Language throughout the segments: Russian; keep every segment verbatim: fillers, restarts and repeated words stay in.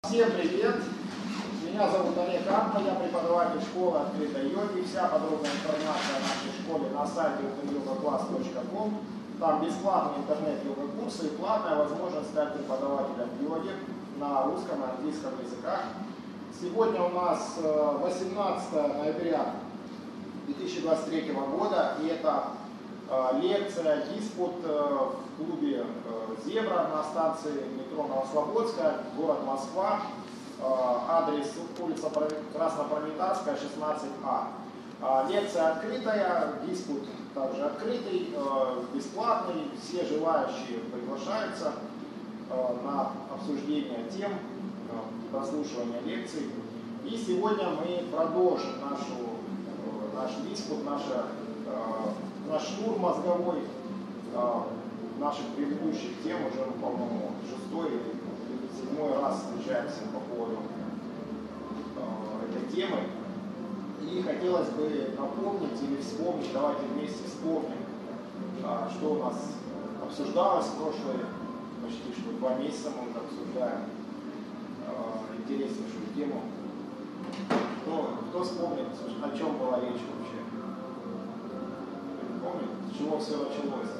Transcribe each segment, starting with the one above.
Всем привет! Меня зовут Олег Арма, я преподаватель школы открытой йоги. Вся подробная информация о нашей школе на сайте open yoga class точка com. Там бесплатные интернет-йога-курсы и платная возможность стать преподавателем йоги на русском и английском языках. Сегодня у нас восемнадцатое ноября две тысячи двадцать третьего года, и это лекция, диспут в клубе «Зебра» на станции метро Новослободская, город Москва, адрес улица Краснопролетарская, шестнадцать А. Лекция открытая, диспут также открытый, бесплатный, все желающие приглашаются на обсуждение тем, прослушивание лекций. И сегодня мы продолжим нашу, наш диспут, наша наш тур мозговой, э, наших предыдущих тем, уже, по-моему, шестой или седьмой раз встречаемся по поводу э, этой темы. И хотелось бы напомнить или вспомнить, давайте вместе вспомним, э, что у нас обсуждалось в прошлые почти что два месяца, мы уже обсуждаем э, интереснейшую тему. Кто, кто вспомнит, о чем была речь вообще? Помните, с чего все началось?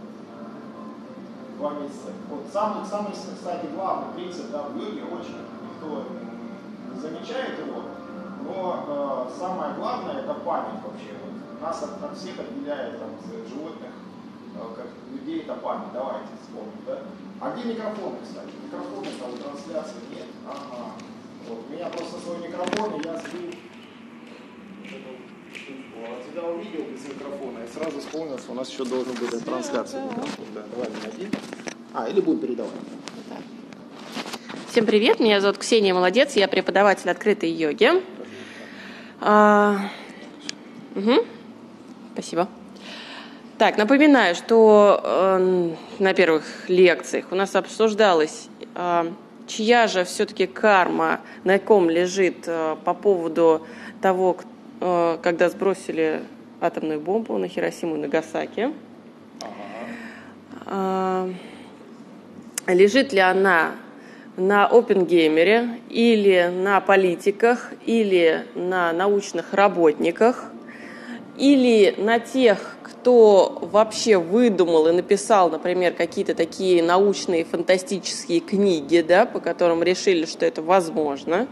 Два месяца. Вот самый, самый, кстати, главный принцип, да, в йоге, очень никто не замечает его, но э, самое главное это память вообще. Вот нас от, от всех отделяет от животных, э, как людей, это память. Давайте вспомним, да? А где микрофоны, кстати? Микрофоны там в трансляции нет. Ага. Вот. У меня просто свой микрофон, и я сбил. Тебя увидел без микрофона и сразу вспомнил, что у нас еще должен быть трансляция. Да, давай один. А, или будем передавать. Всем привет, меня зовут Ксения Молодец, я преподаватель открытой йоги. А, угу. Спасибо. Так, напоминаю, что э, на первых лекциях у нас обсуждалось, э, чья же все-таки карма, на ком лежит э, по поводу того, кто когда сбросили атомную бомбу на Хиросиму и Нагасаки. Ага. Лежит ли она на Оппенгеймере, или на политиках, или на научных работниках, или на тех, кто вообще выдумал и написал, например, какие-то такие научные фантастические книги, да, по которым решили, что это возможно.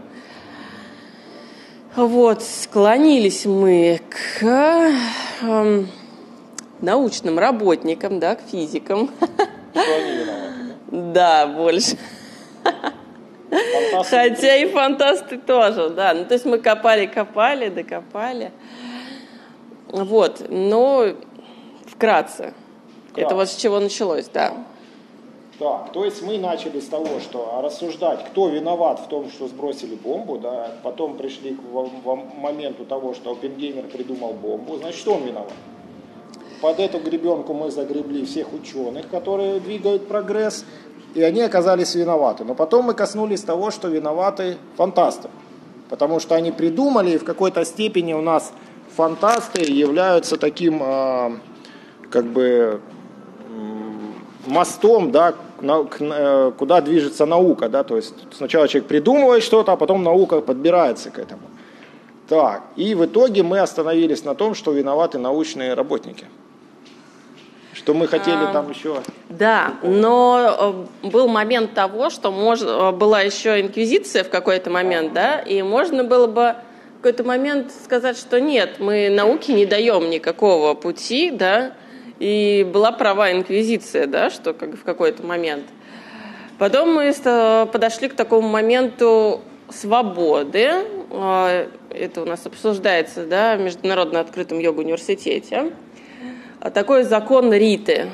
Вот, склонились мы к э, научным работникам, да, к физикам. Что они виноваты, да? Да, больше. Фантасты Хотя и фантасты тоже, да. Ну, то есть мы копали-копали, докопали. Вот, но вкратце. Вкратце. Это вот с чего началось, да. Так, то есть мы начали с того, что рассуждать, кто виноват в том, что сбросили бомбу, да, потом пришли к моменту того, что Оппенгеймер придумал бомбу, значит, что он виноват? Под эту гребенку мы загребли всех ученых, которые двигают прогресс, и они оказались виноваты. Но потом мы коснулись того, что виноваты фантасты, потому что они придумали, и в какой-то степени у нас фантасты являются таким, э, как бы, мостом, да, на, к, куда движется наука, да, то есть сначала человек придумывает что-то, а потом наука подбирается к этому. Так, и в итоге мы остановились на том, что виноваты научные работники. Что мы хотели а, там еще... Да, но был момент того, что мож, была еще инквизиция в какой-то момент, да, и можно было бы в какой-то момент сказать, что нет, мы науке не даем никакого пути, да, и была права инквизиция, да, что как в какой-то момент. Потом мы подошли к такому моменту свободы. Это у нас обсуждается, да, в Международном открытом йога-университете. Такой закон Риты,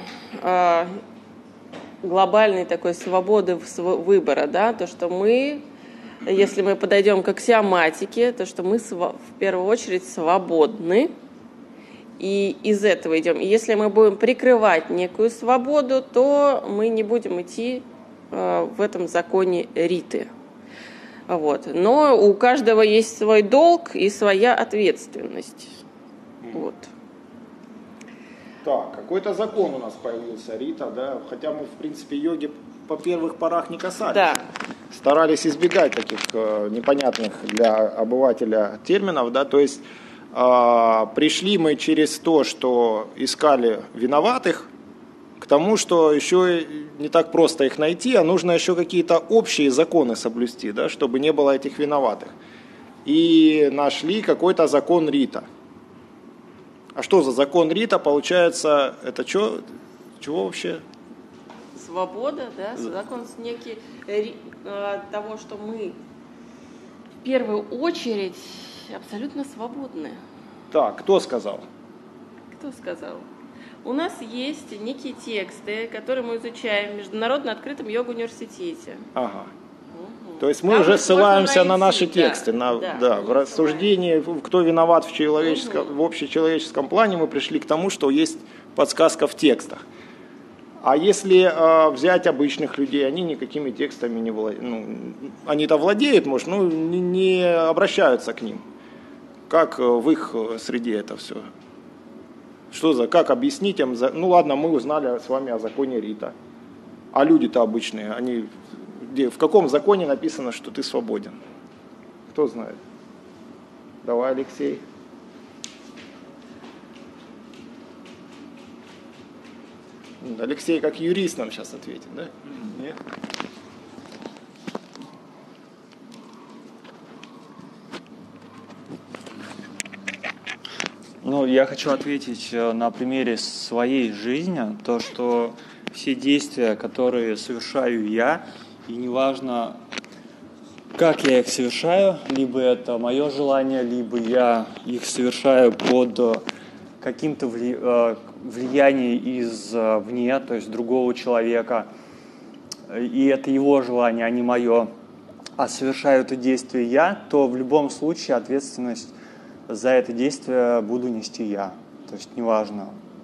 глобальной такой свободы выбора, да, то, что мы, если мы подойдем к аксиоматике, то, что мы в первую очередь свободны. И из этого идем. И если мы будем прикрывать некую свободу, то мы не будем идти э, в этом законе Риты. Вот. Но у каждого есть свой долг и своя ответственность. Вот. Так, какой-то закон у нас появился, Рита, да, хотя мы, в принципе, йоги по первых порах не касались. Да. Старались избегать таких э, непонятных для обывателя терминов, да, то есть э, пришли мы через то, что искали виноватых, к тому, что еще не так просто их найти, а нужно еще какие-то общие законы соблюсти, да, чтобы не было этих виноватых. И нашли какой-то закон Рита. А что за закон Рита? Получается, это что, чего вообще? Свобода, да, закон некий э, того, что мы в первую очередь абсолютно свободны. Так, кто сказал? Кто сказал? У нас есть некие тексты, которые мы изучаем в Международно открытом йога-университете. Ага. Угу. То есть мы Там уже ссылаемся найти, на наши да, тексты, на, да, да, в рассуждении, кто виноват в, человеческом, угу. в общечеловеческом плане, мы пришли к тому, что есть подсказка в текстах. А если э, взять обычных людей, они никакими текстами не владеют, ну, они-то владеют, может, но не, не обращаются к ним. Как в их среде это все? Что за, как объяснить им? Ну ладно, мы узнали с вами о законе Рита. А люди-то обычные, они, где, в каком законе написано, что ты свободен? Кто знает? Давай, Алексей. Алексей как юрист нам сейчас ответит, да? Нет? Ну, я хочу ответить на примере своей жизни, то, что все действия, которые совершаю я, и неважно, как я их совершаю, либо это мое желание, либо я их совершаю под каким-то влиянием извне, то есть другого человека, и это его желание, а не мое, а совершаю это действие я, то в любом случае ответственность за это действие буду нести я. То есть неважно.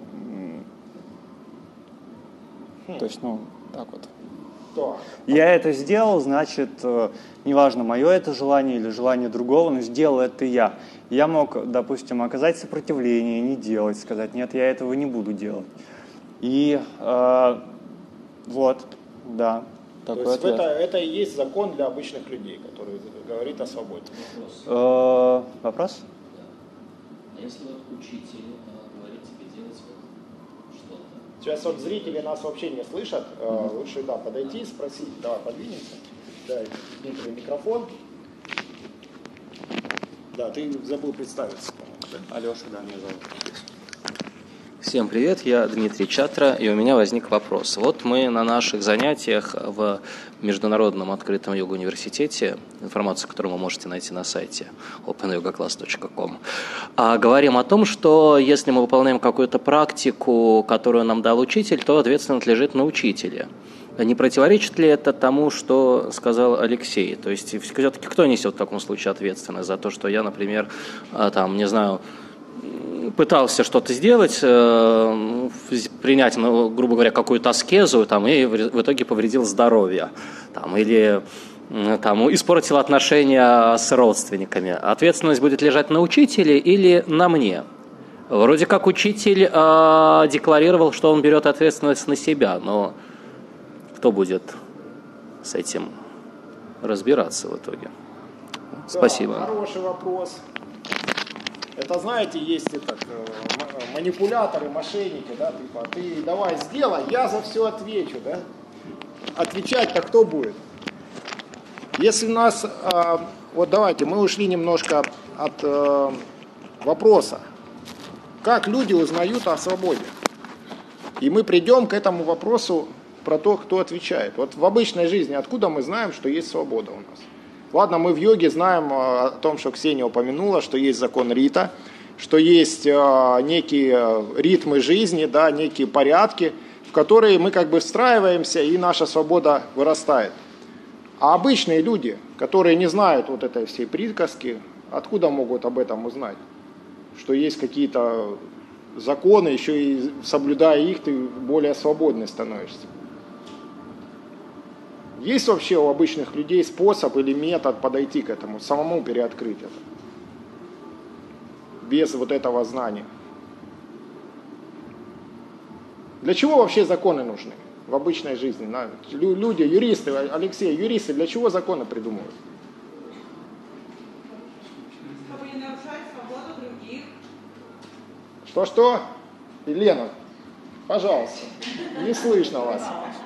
Хм. То есть, ну, так вот. Так. Я это сделал, значит, неважно, мое это желание или желание другого, но сделал это я. Я мог, допустим, оказать сопротивление, не делать, сказать, нет, я этого не буду делать. И э, вот, да. То есть это, это и есть закон для обычных людей, который говорит о свободе. Вопрос. Э, вопрос? А если вот учитель э, говорит тебе делать вот что-то? Сейчас вот зрители нас вообще не слышат. Mm-hmm. Лучше, да, подойти и спросить. Давай, подвинемся. Дай Дмитрию микрофон. Да, ты забыл представиться, по-моему, да? Алеша, да, меня зовут. Всем привет, я Дмитрий Чатра, и у меня возник вопрос. Вот мы на наших занятиях в Международном открытом йога-университете, информацию, которую вы можете найти на сайте опен йога класс точка ком, говорим о том, что если мы выполняем какую-то практику, которую нам дал учитель, то ответственность лежит на учителе. Не противоречит ли это тому, что сказал Алексей? То есть все-таки кто несет в таком случае ответственность за то, что я, например, там, не знаю, пытался что-то сделать, э, принять, ну, грубо говоря, какую-то аскезу, там, и в итоге повредил здоровье, там, или там, испортил отношения с родственниками. Ответственность будет лежать на учителе или на мне? Вроде как учитель э, декларировал, что он берет ответственность на себя, но кто будет с этим разбираться в итоге? Да, Спасибо. Хороший вопрос. Это, знаете, есть этот, э, манипуляторы, мошенники, да, типа, ты давай сделай, я за все отвечу, да. Отвечать-то кто будет? Если у нас, э, вот давайте, мы ушли немножко от э, вопроса, как люди узнают о свободе. И мы придем к этому вопросу про то, кто отвечает. Вот в обычной жизни откуда мы знаем, что есть свобода у нас? Ладно, мы в йоге знаем о том, что Ксения упомянула, что есть закон Рита, что есть э, некие ритмы жизни, да, некие порядки, в которые мы как бы встраиваемся, и наша свобода вырастает. А обычные люди, которые не знают вот этой всей приказки, откуда могут об этом узнать? Что есть какие-то законы, еще и соблюдая их, ты более свободный становишься. Есть вообще у обычных людей способ или метод подойти к этому, самому переоткрыть это? Без вот этого знания. Для чего вообще законы нужны? в обычной жизни. На, лю- люди, юристы, Алексей, юристы для чего законы придумывают? Чтобы не нарушать свободу других. Что-что? Елена, пожалуйста, не слышно вас.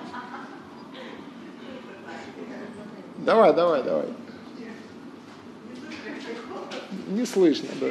Давай, давай, давай. Не слышно, да.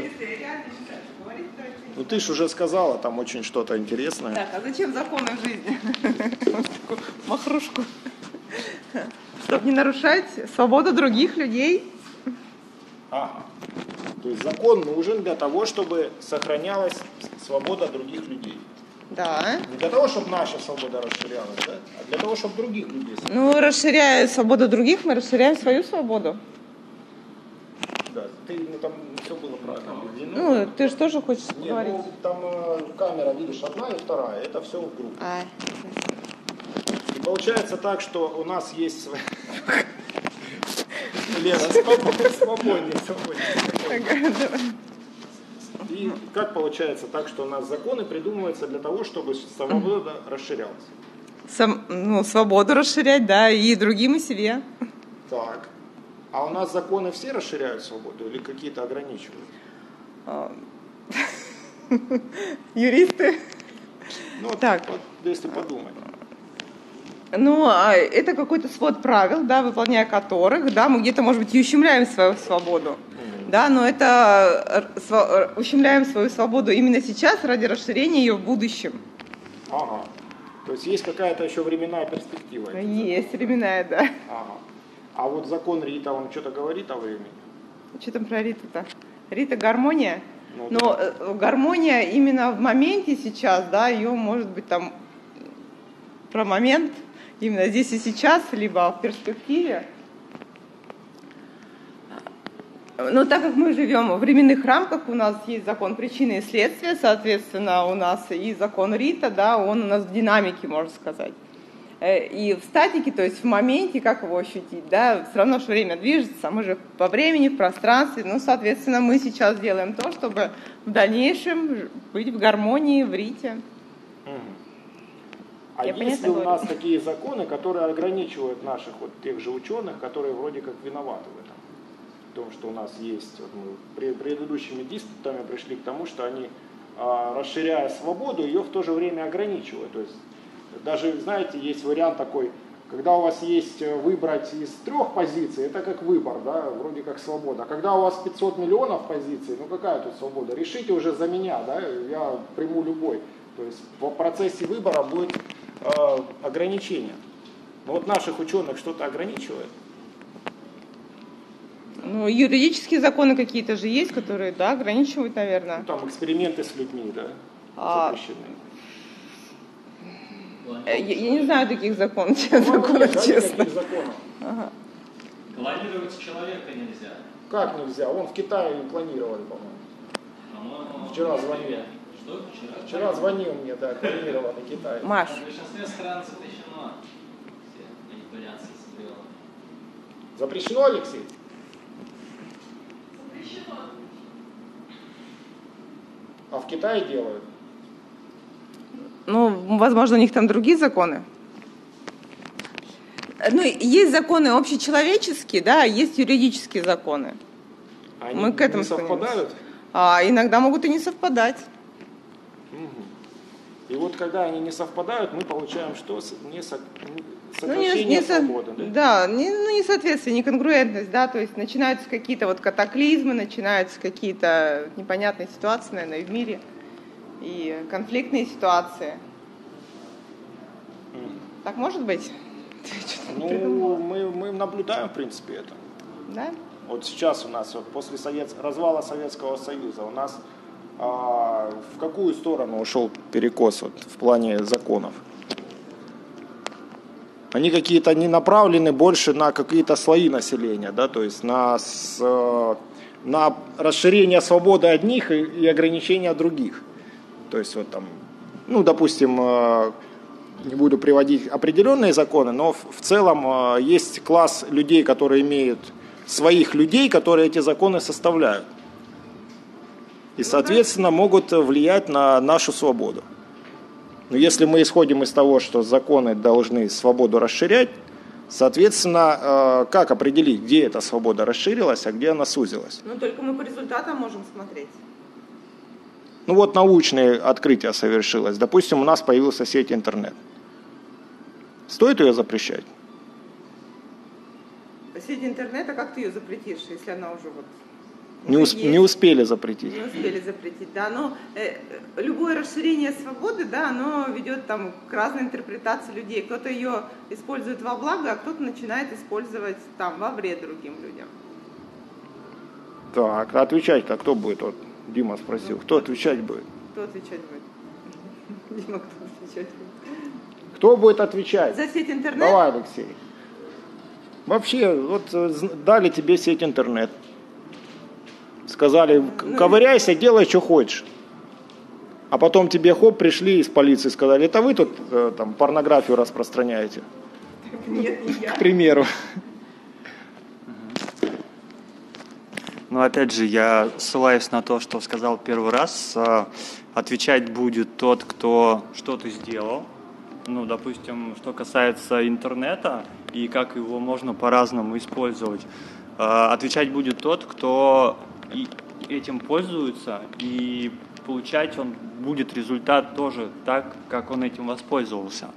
Ну ты ж уже сказала, там очень что-то интересное. Так, а зачем законы в жизни? Махрушку. Чтобы не нарушать свободу других людей. Ага. То есть закон нужен для того, чтобы сохранялась свобода других людей. Да. Не для того, чтобы наша свобода расширялась, да? А для того, чтобы других людей сохранялась. Ну, расширяя свободу других, мы расширяем свою свободу. Да, ты, ну, там все было правильно объединено. Ну, ты же тоже хочешь Нет, говорить. ну, там э, камера, видишь, одна и вторая, это все в группе. А, И получается так, что у нас есть... свои- Лена, спокойнее, спокойнее, спокойнее. И как получается так, что у нас законы придумываются для того, чтобы свобода расширялась? Сам, ну, свободу расширять, да, и другим, и себе. Так. А у нас законы все расширяют свободу или какие-то ограничивают? Юристы. Ну, вот, Так. вот, если подумать. Ну, а это какой-то свод правил, да, выполняя которых, да, мы где-то, может быть, и ущемляем свою свободу. Да, но это э, сва- э, ущемляем свою свободу именно сейчас ради расширения ее в будущем. Ага. То есть есть какая-то еще временная перспектива. Есть временная, да. Ага. А вот закон Рита, он что-то говорит о времени? Что там про Рита-то? Рита гармония? Ну, Но э, гармония именно в моменте сейчас, да, ее может быть там про момент именно здесь и сейчас, либо в перспективе. Но так как мы живем в временных рамках, у нас есть закон причины и следствия, соответственно, у нас и закон Рита, да, он у нас в динамике, можно сказать. И в статике, то есть в моменте, как его ощутить, да, все равно, что время движется, мы же по времени, в пространстве, ну, соответственно, мы сейчас делаем то, чтобы в дальнейшем быть в гармонии, в Рите. А Я есть понятно ли у говорю? нас такие законы, которые ограничивают наших вот тех же ученых, которые вроде как виноваты в этом? В том, что у нас есть, вот мы при предыдущими диспутами пришли к тому, что они, а, расширяя свободу, ее в то же время ограничивают. То есть даже, знаете, есть вариант такой, когда у вас есть выбрать из трех позиций, это как выбор, да, вроде как свобода. А когда у вас пятьсот миллионов позиций, ну какая тут свобода? Решите уже за меня, да, я приму любой. То есть в процессе выбора будет э, ограничение. Но вот наших ученых что-то ограничивает? Ну, юридические законы какие-то же есть, которые, да, ограничивают, наверное. Ну, там эксперименты с людьми, да, А, запрещены. Я, я не знаю таких законов, Ну, законов, нет, да, честно. никаких законов. Ага. Клонировать человека нельзя. Как нельзя? Вон в Китае клонировали, по-моему. По-моему, Вчера в звонил. Москве. Что? Вчера? Вчера звонил мне, да, клонированный Китай. Маш, В большинстве стран запрещено все манипуляции с эмбрионом. Запрещено, Алексей? А в Китае делают? ну, возможно, у них там другие законы. Ну, есть законы общечеловеческие, да, а есть юридические законы. Они Мы к этому не совпадают? А иногда могут и не совпадать. И вот когда они не совпадают, мы получаем что? С- Не со- не- Ну, не- сокращение не со- свободы. Да? Да, не, ну, несоответствие, неконгруентность, да, то есть начинаются какие-то вот катаклизмы, начинаются какие-то непонятные ситуации, наверное, в мире, и конфликтные ситуации. Мгм. Так может быть? Ты что-то придумала? Ну, мы, мы наблюдаем, в принципе, это. Да? Вот сейчас у нас, вот после совет... развала Советского Союза, у нас а, в какую сторону ушел перекос вот, в плане законов? Они какие-то не направлены больше на какие-то слои населения, да, то есть на, с, э, на расширение свободы одних и, и ограничения других. То есть вот там, ну, допустим, э, не буду приводить определенные законы, но в, в целом э, есть класс людей, которые имеют своих людей, которые эти законы составляют. И, соответственно, могут влиять на нашу свободу. Но если мы исходим из того, что законы должны свободу расширять, соответственно, как определить, где эта свобода расширилась, а где она сузилась? Ну, только мы по результатам можем смотреть. Ну вот научное открытие совершилось. Допустим, у нас появился сеть интернет. Стоит ее запрещать? Сеть интернета, как ты ее запретишь, если она уже вот... Не, усп- не успели запретить. Не успели запретить, да. Но э, любое расширение свободы, да, оно ведет там к разной интерпретации людей. Кто-то ее использует во благо, а кто-то начинает использовать там во вред другим людям. Так, а отвечать-то кто будет? Вот Дима спросил, ну, кто отвечать будет? Кто отвечать будет? Дима, кто отвечать будет? Кто будет отвечать? За сеть интернет? Давай, Алексей. Вообще, вот дали тебе сеть интернет. Сказали, ковыряйся, делай, что хочешь. А потом тебе, хоп, пришли из полиции, сказали, это вы тут э, там порнографию распространяете? Нет, не я. К примеру. Ну, опять же, я ссылаюсь на то, что сказал первый раз. Отвечать будет тот, кто что-то сделал. Ну, допустим, что касается интернета и как его можно по-разному использовать. Отвечать будет тот, кто и этим пользуется, и получать он будет результат тоже так, как он этим воспользовался.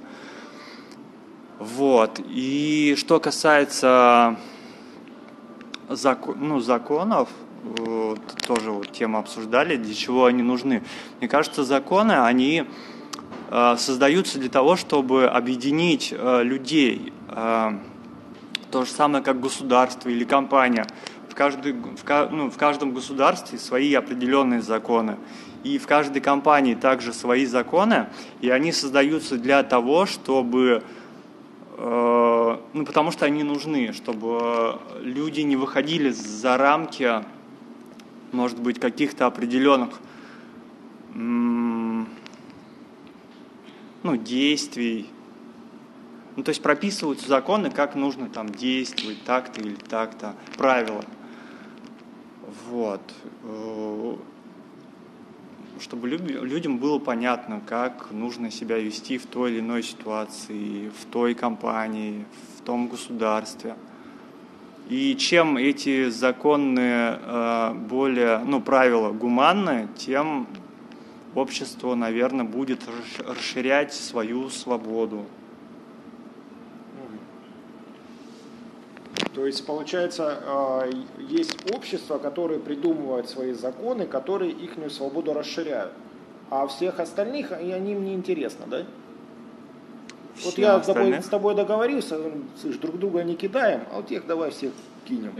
Вот. И что касается закон, ну, законов, вот, тоже вот тему обсуждали, для чего они нужны. Мне кажется, законы, они э, создаются для того, чтобы объединить э, людей. Э, то же самое, как государство или компания. В, каждой, в, ну, в каждом государстве свои определенные законы. И в каждой компании также свои законы. И они создаются для того, чтобы... Э, ну, потому что они нужны, чтобы люди не выходили за рамки, может быть, каких-то определенных м, ну, действий. Ну, то есть прописываются законы, как нужно там действовать, так-то или так-то, правила. Вот. Чтобы людям было понятно, как нужно себя вести в той или иной ситуации, в той компании, в том государстве. И чем эти законы более, ну, правила гуманны, тем общество, наверное, будет расширять свою свободу. То есть, получается, есть общества, которые придумывают свои законы, которые их свободу расширяют. А всех остальных, и они мне интересны, да? Всем вот я с тобой, остальных? с тобой договорился, слышь, друг друга не кидаем, а вот их давай всех кинем.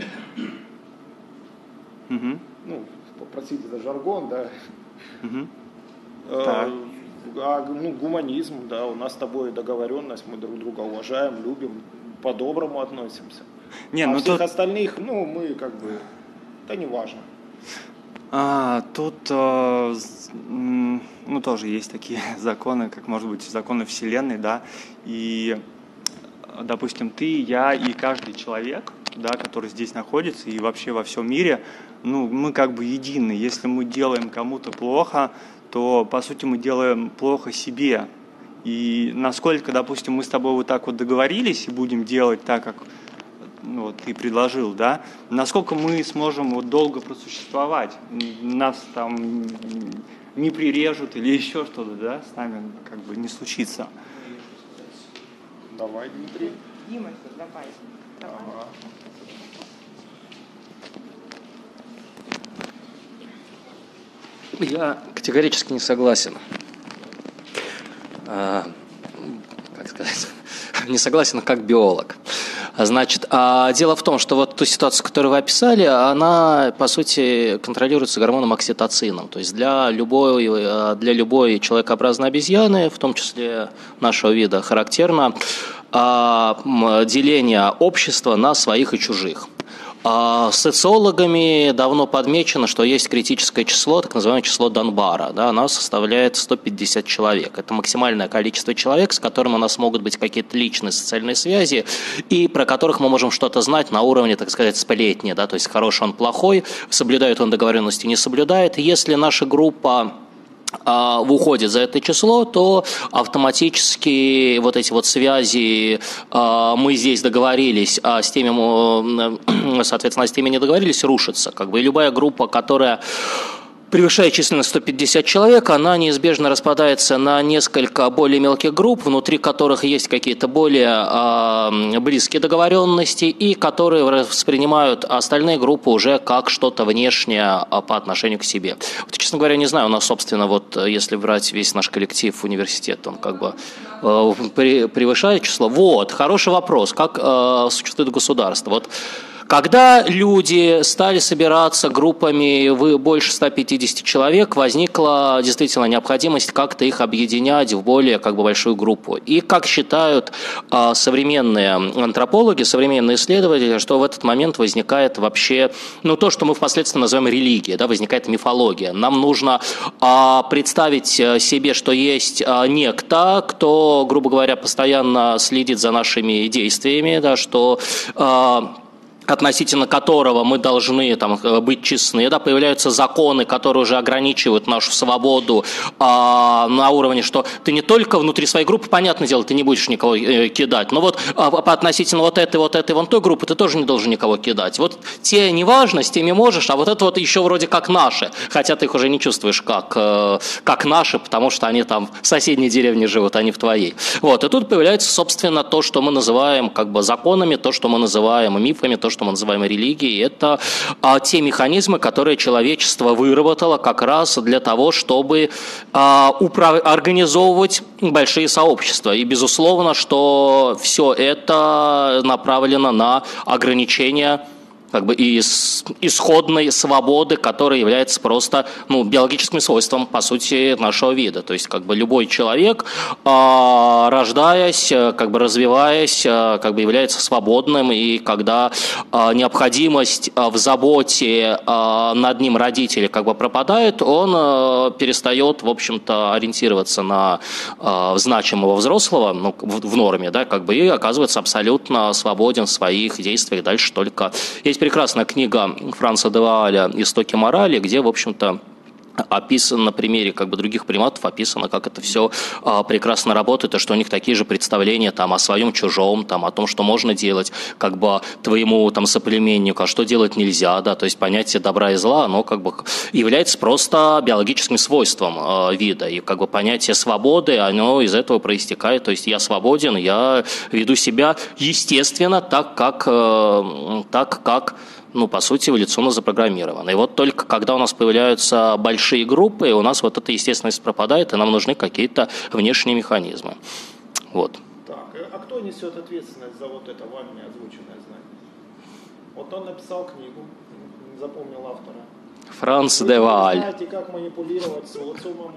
Угу. Ну, простите за жаргон, да. Угу. А, а, ну, гуманизм, да, у нас с тобой договоренность, мы друг друга уважаем, любим, по-доброму относимся. Не, а ну всех тут... остальных, ну, мы как бы, это не важно. А, тут, э, ну, тоже есть такие законы, как, может быть, законы Вселенной, да, и, допустим, ты, я и каждый человек, да, который здесь находится и вообще во всем мире, ну, мы как бы едины. Если мы делаем кому-то плохо, то, по сути, мы делаем плохо себе. И насколько, допустим, мы с тобой вот так вот договорились и будем делать так, как, ну, вот, ты предложил, да, насколько мы сможем вот долго просуществовать, нас там не прирежут или еще что-то, да, с нами как бы не случится. Давай, Дмитрий. Дима, давай. давай. Ага. Я категорически не согласен. А, как сказать? Не согласен как биолог. Значит, а дело в том, что вот ту ситуацию, которую вы описали, она, по сути, контролируется гормоном окситоцином. То есть для любой, для любой человекообразной обезьяны, в том числе нашего вида, характерно деление общества на своих и чужих. А социологами давно подмечено, что есть критическое число, так называемое число Данбара. Да, оно составляет сто пятьдесят человек. Это максимальное количество человек, с которым у нас могут быть какие-то личные социальные связи, и про которых мы можем что-то знать на уровне, так сказать, сплетни. Да, то есть хороший он, плохой, соблюдает он договоренности, не соблюдает. Если наша группа выходит за это число, то автоматически вот эти вот связи мы здесь договорились, а с теми, соответственно, с теми не договорились, рушатся. Как бы и любая группа, которая превышая численность сто пятьдесят человек, она неизбежно распадается на несколько более мелких групп, внутри которых есть какие-то более э, близкие договоренности и которые воспринимают остальные группы уже как что-то внешнее по отношению к себе. Вот, честно говоря, не знаю, у нас, собственно, вот если брать весь наш коллектив университета, он как бы э, превышает число. Вот, хороший вопрос, как э, существует государство. Вот, когда люди стали собираться группами больше ста пятидесяти человек, возникла действительно необходимость как-то их объединять в более как бы большую группу. И как считают а, современные антропологи, современные исследователи, что в этот момент возникает вообще, ну, то, что мы впоследствии называем религией, да, возникает мифология. Нам нужно а, представить себе, что есть а, некто, кто, грубо говоря, постоянно следит за нашими действиями, да, что а, относительно которого мы должны там, быть честны, да, появляются законы, которые уже ограничивают нашу свободу а, на уровне, что ты не только внутри своей группы, понятное дело, ты не будешь никого э, кидать, но вот а, по относительно вот этой, вот этой, вон той группы ты тоже не должен никого кидать. Вот те не важно, с теми можешь, а вот это вот еще вроде как наши, хотя ты их уже не чувствуешь как, э, как наши, потому что они там в соседней деревне живут, а не в твоей. Вот, и тут появляется, собственно, то, что мы называем как бы законами, то, что мы называем мифами, то, что мы называем религией, это а, те механизмы, которые человечество выработало как раз для того, чтобы а, управ... организовывать большие сообщества. И безусловно, что все это направлено на ограничение как бы и исходной свободы, которая является просто ну, биологическим свойством, по сути, нашего вида. То есть как бы любой человек, э, рождаясь, как бы развиваясь, э, как бы является свободным, и когда э, необходимость в заботе э, над ним родителей как бы пропадает, он э, перестает, в общем-то, ориентироваться на э, значимого взрослого, ну, в, в норме, да, как бы, и оказывается абсолютно свободен в своих действиях. Дальше только есть прекрасная книга Франца де Вааля «Истоки морали», где, в общем-то, описано на примере как бы, других приматов, описано, как это все а, прекрасно работает, и что у них такие же представления там, о своем чужом, там, о том, что можно делать как бы, твоему там, соплеменнику, а что делать нельзя. Да? То есть понятие добра и зла, оно как бы, является просто биологическим свойством а, вида. И как бы, понятие свободы, оно из этого проистекает. То есть я свободен, я веду себя естественно так, как, а, так, как ну, по сути, эволюционно запрограммировано. И вот только когда у нас появляются большие группы, у нас вот эта естественность пропадает, и нам нужны какие-то внешние механизмы. Вот. Так, а кто несет ответственность за вот это вами озвученное знание? Вот он написал книгу, не запомнил автора. Франц де Вааль. Вы знаете, как манипулировать социумом,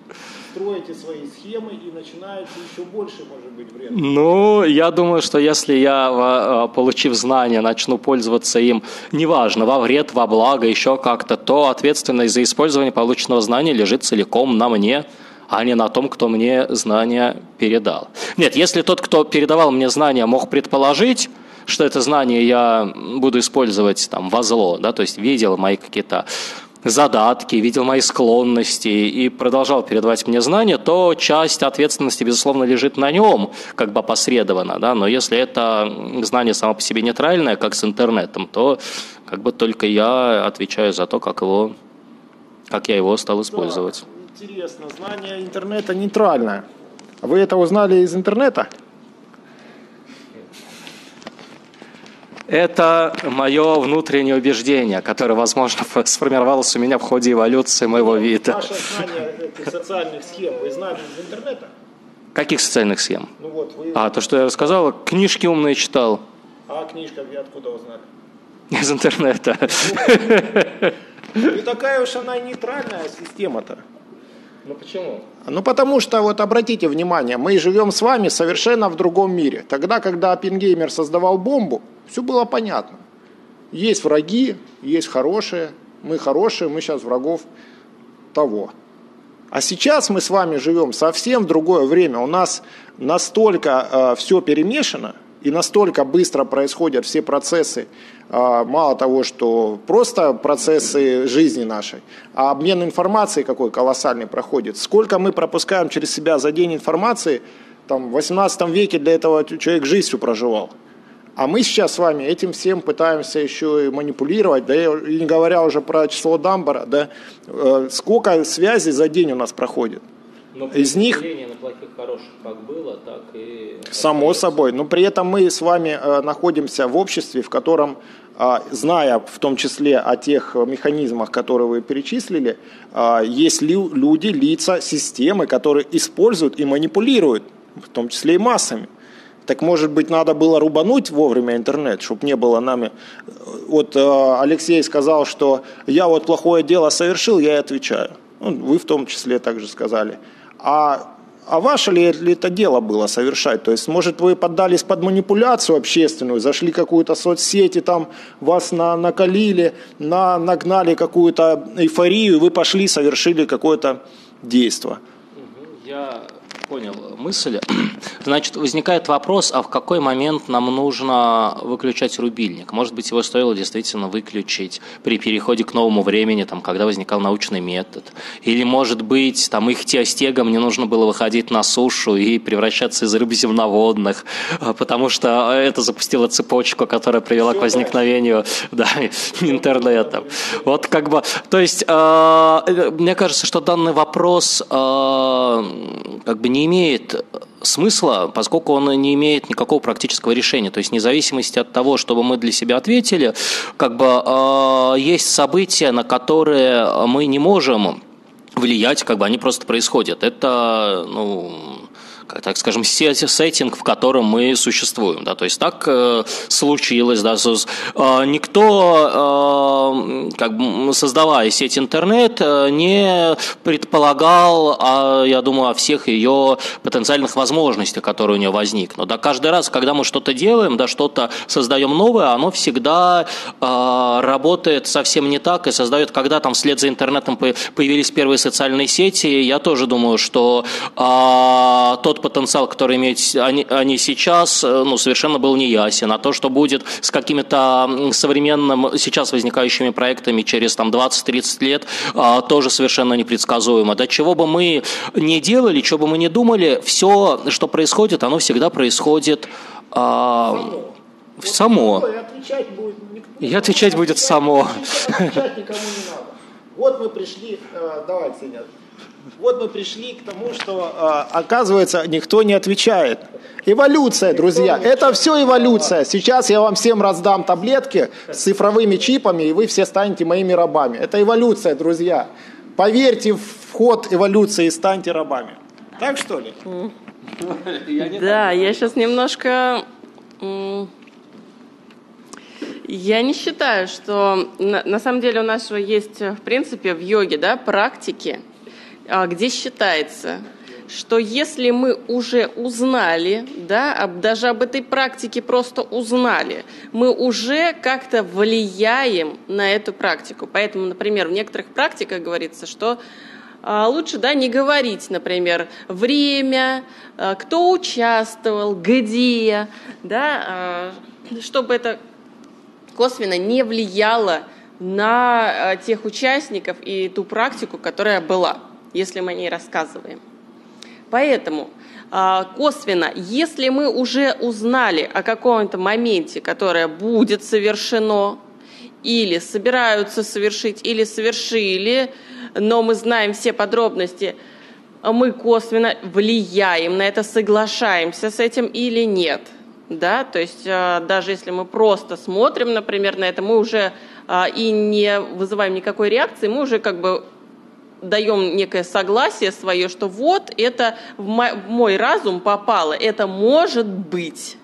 строите свои схемы и начинаете еще больше, может быть, вреда. Ну, я думаю, что если я, получив знания, начну пользоваться им, неважно, во вред, во благо, еще как-то, то ответственность за использование полученного знания лежит целиком на мне, а не на том, кто мне знания передал. Нет, если тот, кто передавал мне знания, мог предположить, что это знание я буду использовать там, во зло, да, то есть видел мои какие-то задатки, видел мои склонности и продолжал передавать мне знания, то часть ответственности, безусловно, лежит на нем, как бы опосредованно, да, но если это знание само по себе нейтральное, как с интернетом, то как бы только я отвечаю за то, как его, как я его стал использовать. Да, интересно, знание интернета нейтральное. Вы это узнали из интернета? Это мое внутреннее убеждение, которое, возможно, сформировалось у меня в ходе эволюции моего вида. Ваше знание этих социальных схем вы знали из интернета? Каких социальных схем? Ну вот, вы... А, то, что я рассказал, книжки умные читал. А книжка где, откуда узнали? Из интернета. Не такая уж она нейтральная система-то. Ну почему? Ну потому что, вот обратите внимание, мы живем с вами совершенно в другом мире. Тогда, когда Оппенгеймер создавал бомбу, все было понятно. Есть враги, есть хорошие, мы хорошие, мы сейчас врагов того. А сейчас мы с вами живем совсем в другое время. У нас настолько э, все перемешано, и настолько быстро происходят все процессы, мало того, что просто процессы жизни нашей, а обмен информацией какой колоссальный проходит. Сколько мы пропускаем через себя за день информации, там, в восемнадцатом веке для этого человек жизнь всю проживал. А мы сейчас с вами этим всем пытаемся еще и манипулировать, да, и не говоря уже про число Дамбара, да, сколько связей за день у нас проходит. Но из них на плохих, хороших как было, так и... Само собой, но при этом мы с вами э, находимся в обществе, в котором, э, зная в том числе о тех механизмах, которые вы перечислили, э, есть ли, люди, лица, системы, которые используют и манипулируют, в том числе и массами. Так может быть надо было рубануть вовремя интернет, чтобы не было нами... Вот э, Алексей сказал, что я вот плохое дело совершил, я и отвечаю. Ну, вы в том числе также сказали. А, а ваше ли, ли это дело было совершать? То есть, может, вы поддались под манипуляцию общественную, зашли в какую-то соцсеть, и там вас на, накалили, на, нагнали какую-то эйфорию, и вы пошли, совершили какое-то действие. Я понял мысль. Значит, возникает вопрос, а в какой момент нам нужно выключать рубильник? Может быть, его стоило действительно выключить при переходе к новому времени, там, когда возникал научный метод? Или, может быть, там, их стегом не нужно было выходить на сушу и превращаться из рыб земноводных, потому что это запустило цепочку, которая привела к возникновению, да, интернета. Вот как бы, то есть, э, мне кажется, что данный вопрос э, как бы не имеет смысла, поскольку он не имеет никакого практического решения. То есть, вне зависимости от того, чтобы мы для себя ответили, как бы э, есть события, на которые мы не можем влиять, как бы они просто происходят. Это, ну, как, так скажем, сеттинг, в котором мы существуем. Да? То есть так э, случилось. Да? Э, никто, э, как бы, создавая сеть интернет, э, не предполагал, а, я думаю, о всех ее потенциальных возможностях, которые у нее возникнут. Да? Каждый раз, когда мы что-то делаем, да, что-то создаем новое, оно всегда э, работает совсем не так и создает, когда там вслед за интернетом появились первые социальные сети, я тоже думаю, что э, тот потенциал, который имеют они, они сейчас, ну, совершенно был неясен. А то, что будет с какими-то современными, сейчас возникающими проектами через там, двадцать-тридцать лет, тоже совершенно непредсказуемо. До чего бы мы ни делали, чего бы мы ни думали, все, что происходит, оно всегда происходит а, само. Вот, и отвечать будет, и отвечать будет само. Отвечать никому не надо. Вот мы пришли, э, давайте, Сеня. Вот мы пришли к тому, что, оказывается, никто не отвечает. Эволюция, друзья, это все эволюция. Сейчас я вам всем раздам таблетки с цифровыми чипами, и вы все станете моими рабами. Это эволюция, друзья. Поверьте в ход эволюции и станьте рабами. Так что ли? Да, я сейчас немножко... Я не считаю, что... На самом деле у нас есть, в принципе, в йоге, да, практики, где считается, что если мы уже узнали, да, об, даже об этой практике просто узнали, мы уже как-то влияем на эту практику. Поэтому, например, в некоторых практиках говорится, что а, лучше, да, не говорить, например, время, а, кто участвовал, где, да, а, чтобы это косвенно не влияло на а, тех участников и ту практику, которая была, если мы о ней рассказываем. Поэтому косвенно, если мы уже узнали о каком-то моменте, которое будет совершено, или собираются совершить, или совершили, но мы знаем все подробности, мы косвенно влияем на это, соглашаемся с этим или нет. Да? То есть даже если мы просто смотрим, например, на это, мы уже и не вызываем никакой реакции, мы уже как бы даем некое согласие свое, что вот это в мой разум попало, это может быть.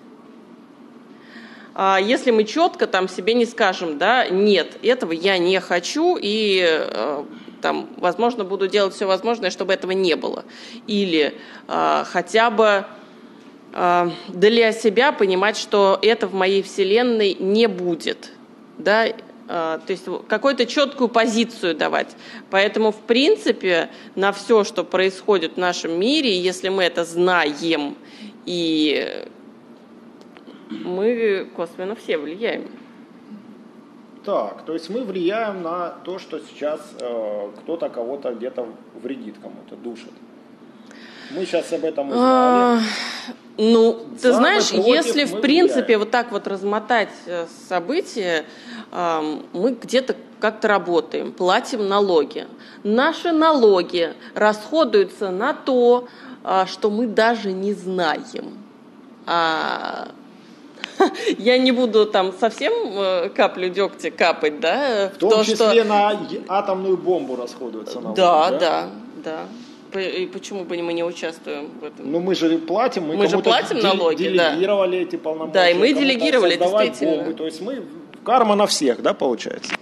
Если мы четко там себе не скажем, да, нет, этого я не хочу, и там, возможно, буду делать все возможное, чтобы этого не было. Или хотя бы для себя понимать, что это в моей вселенной не будет, да, то есть какую-то четкую позицию давать. Поэтому, в принципе, на все, что происходит в нашем мире, если мы это знаем и мы косвенно все влияем. Так, то есть мы влияем на то, что сейчас э, кто-то кого-то где-то вредит кому-то, душит. Мы сейчас об этом узнали. А, ну, ты За, знаешь, против, если мы в принципе влияем. вот так вот размотать э, события, э, мы где-то как-то работаем, платим налоги. Наши налоги расходуются на то, э, что мы даже не знаем. А, я не буду там совсем э, каплю дегтя капать, да? В том то, числе что... на е- атомную бомбу расходуется налог. Да, да, да. И почему бы мы не участвуем в этом? Ну мы же платим, мы, Мы же кому-то платим де- налоги, да. делегировали эти полномочия. Да, и мы кому-то делегировали, создавать действительно. бомбы. То есть мы карма на всех, да, получается?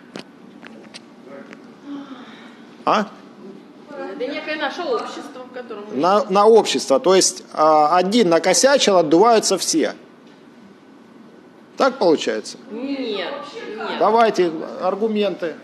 А? Это некое наше общество, в котором мы... На, на общество. То есть а, один накосячил, отдуваются все. Так получается? Нет, нет. Давайте аргументы.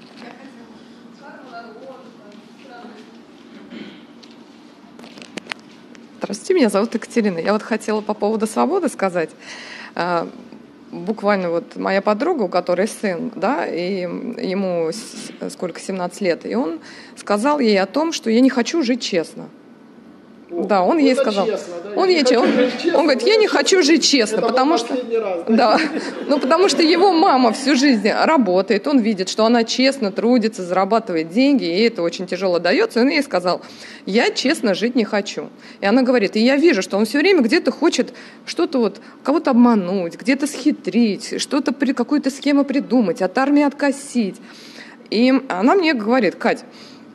Здравствуйте, меня зовут Екатерина. Я вот хотела по поводу свободы сказать. А, Буквально вот моя подруга, у которой сын, да, и ему с- сколько, семнадцать лет, и он сказал ей о том, что я не хочу жить честно. Да, он ей это сказал. честно, да, Он, я ей, не че- хочу он, жить честно, он говорит, да, я не это хочу жить честно, был потому что, последний раз, да. да, ну потому что его мама всю жизнь работает, он видит, что она честно трудится, зарабатывает деньги, и ей это очень тяжело дается. И он ей сказал, я честно жить не хочу. И она говорит, и я вижу, что он все время где-то хочет что-то вот кого-то обмануть, где-то схитрить, что-то при какую-то схему придумать, от армии откосить. И она мне говорит, Кать,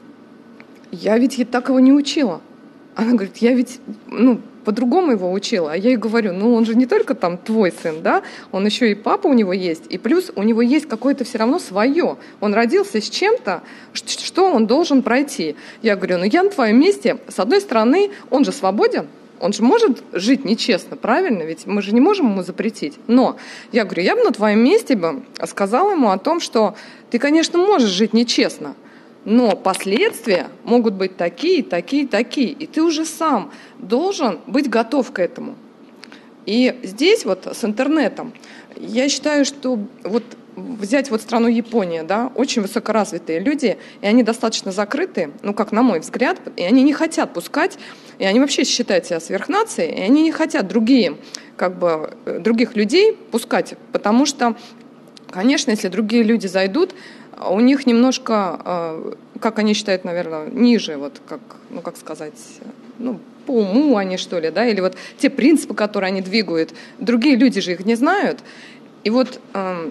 я ведь и так его не учила. Она говорит, я ведь, ну, по-другому его учила. А я ей говорю, ну, он же не только там твой сын, да, он еще и папа у него есть, и плюс у него есть какое-то все равно свое. Он родился с чем-то, что он должен пройти. Я говорю, ну, я на твоем месте, с одной стороны, он же свободен, он же может жить нечестно, правильно? Ведь мы же не можем ему запретить. Но я говорю, я бы на твоем месте бы сказала ему о том, что ты, конечно, можешь жить нечестно, но последствия могут быть такие, такие, такие. И ты уже сам должен быть готов к этому. И здесь вот с интернетом, я считаю, что вот взять вот страну Япония, да, очень высокоразвитые люди, и они достаточно закрыты, ну, как на мой взгляд, и они не хотят пускать, и они вообще считают себя сверхнацией, и они не хотят другие, как бы, других людей пускать, потому что, конечно, если другие люди зайдут, у них немножко, как они считают, наверное, ниже, вот как, ну, как сказать, ну, по уму они, что ли, да, или вот те принципы, которые они двигают, другие люди же их не знают. И вот,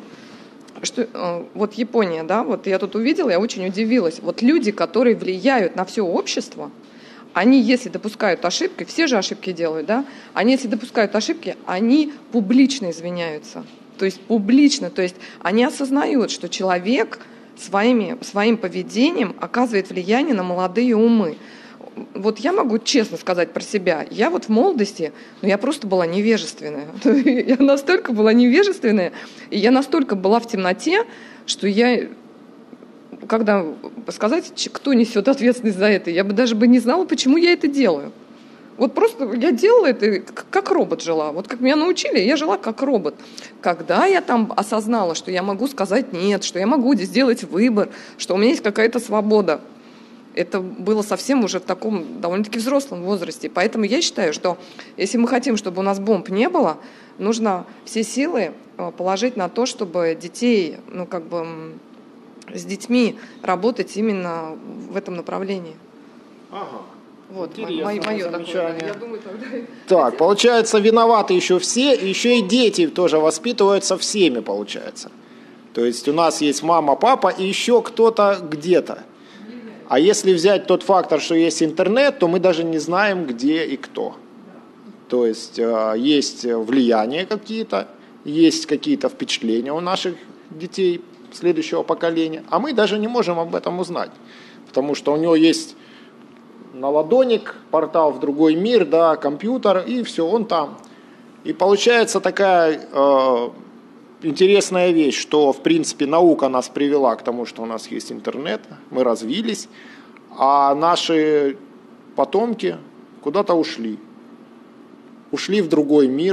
что, вот Япония, да, вот я тут увидела, я очень удивилась. Вот люди, которые влияют на все общество, они, если допускают ошибки, все же ошибки делают, да, они, если допускают ошибки, они публично извиняются. То есть публично, то есть они осознают, что человек своими, своим поведением оказывает влияние на молодые умы. Вот я могу честно сказать про себя. Я вот в молодости, ну, я просто была невежественная. Я настолько была невежественная, и я настолько была в темноте, что я, когда сказать, кто несет ответственность за это, я бы даже бы не знала, почему я это делаю. Вот просто я делала это, как робот жила. Вот как меня научили, я жила как робот. Когда я там осознала, что я могу сказать нет, что я могу сделать выбор, что у меня есть какая-то свобода, это было совсем уже в таком довольно-таки взрослом возрасте. Поэтому я считаю, что если мы хотим, чтобы у нас бомб не было, нужно все силы положить на то, чтобы детей, ну как бы с детьми работать именно в этом направлении. Ага. Вот, Интересное мое, мое замечание. такое. Я думаю, тогда... Так, получается, виноваты еще все, еще и дети тоже воспитываются всеми, получается. То есть у нас есть мама, папа и еще кто-то где-то. А если взять тот фактор, что есть интернет, то мы даже не знаем, где и кто. То есть э, есть влияние какие-то, есть какие-то впечатления у наших детей следующего поколения, а мы даже не можем об этом узнать, потому что у него есть на ладоник портал в другой мир, да, компьютер, и все, он там. И получается такая э, интересная вещь, что, в принципе, наука нас привела к тому, что у нас есть интернет, мы развились, а наши потомки куда-то ушли. Ушли в другой мир,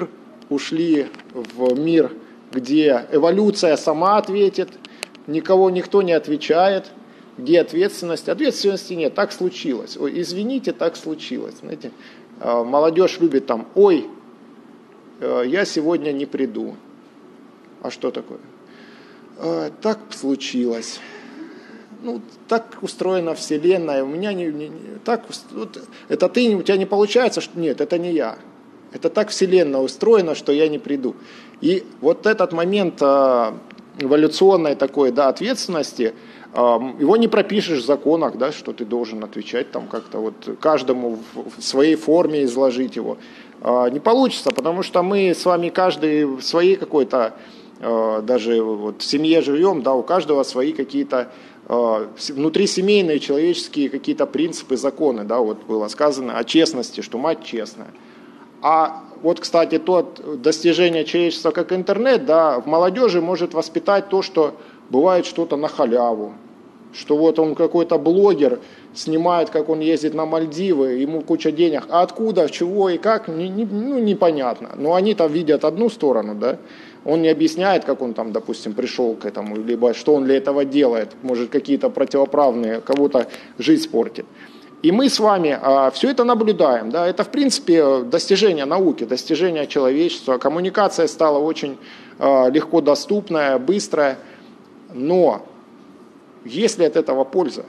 ушли в мир, где эволюция сама ответит, никого никто не отвечает, где ответственность. Ответственности нет, так случилось. Ой, извините, так случилось. Знаете, молодежь любит там, ой, я сегодня не приду. А что такое? Так случилось. Ну, так устроена Вселенная, у меня не, не, не так, вот, это ты, у тебя не получается, что нет, это не я. Это так Вселенная устроена, что я не приду. И вот этот момент а, эволюционной такой, да, ответственности, а, его не пропишешь в законах, да, что ты должен отвечать там как-то вот каждому в, в своей форме изложить его. А, не получится, потому что мы с вами каждый в своей какой-то, а, даже вот в семье живем, да, у каждого свои какие-то внутрисемейные человеческие какие-то принципы, законы, да, вот было сказано о честности, что мать честная. А вот, кстати, то достижение человечества, как интернет, да, в молодежи может воспитать то, что бывает что-то на халяву, что вот он какой-то блогер снимает, как он ездит на Мальдивы, ему куча денег, а откуда, чего и как, не, не, ну, непонятно. Но они там видят одну сторону, да. Он не объясняет, как он там, допустим, пришел к этому, либо что он для этого делает, может, какие-то противоправные, кого-то жизнь портит. И мы с вами а, все это наблюдаем. Да? Это, в принципе, достижение науки, достижение человечества. Коммуникация стала очень а, легко доступная, быстрая. Но есть ли от этого польза?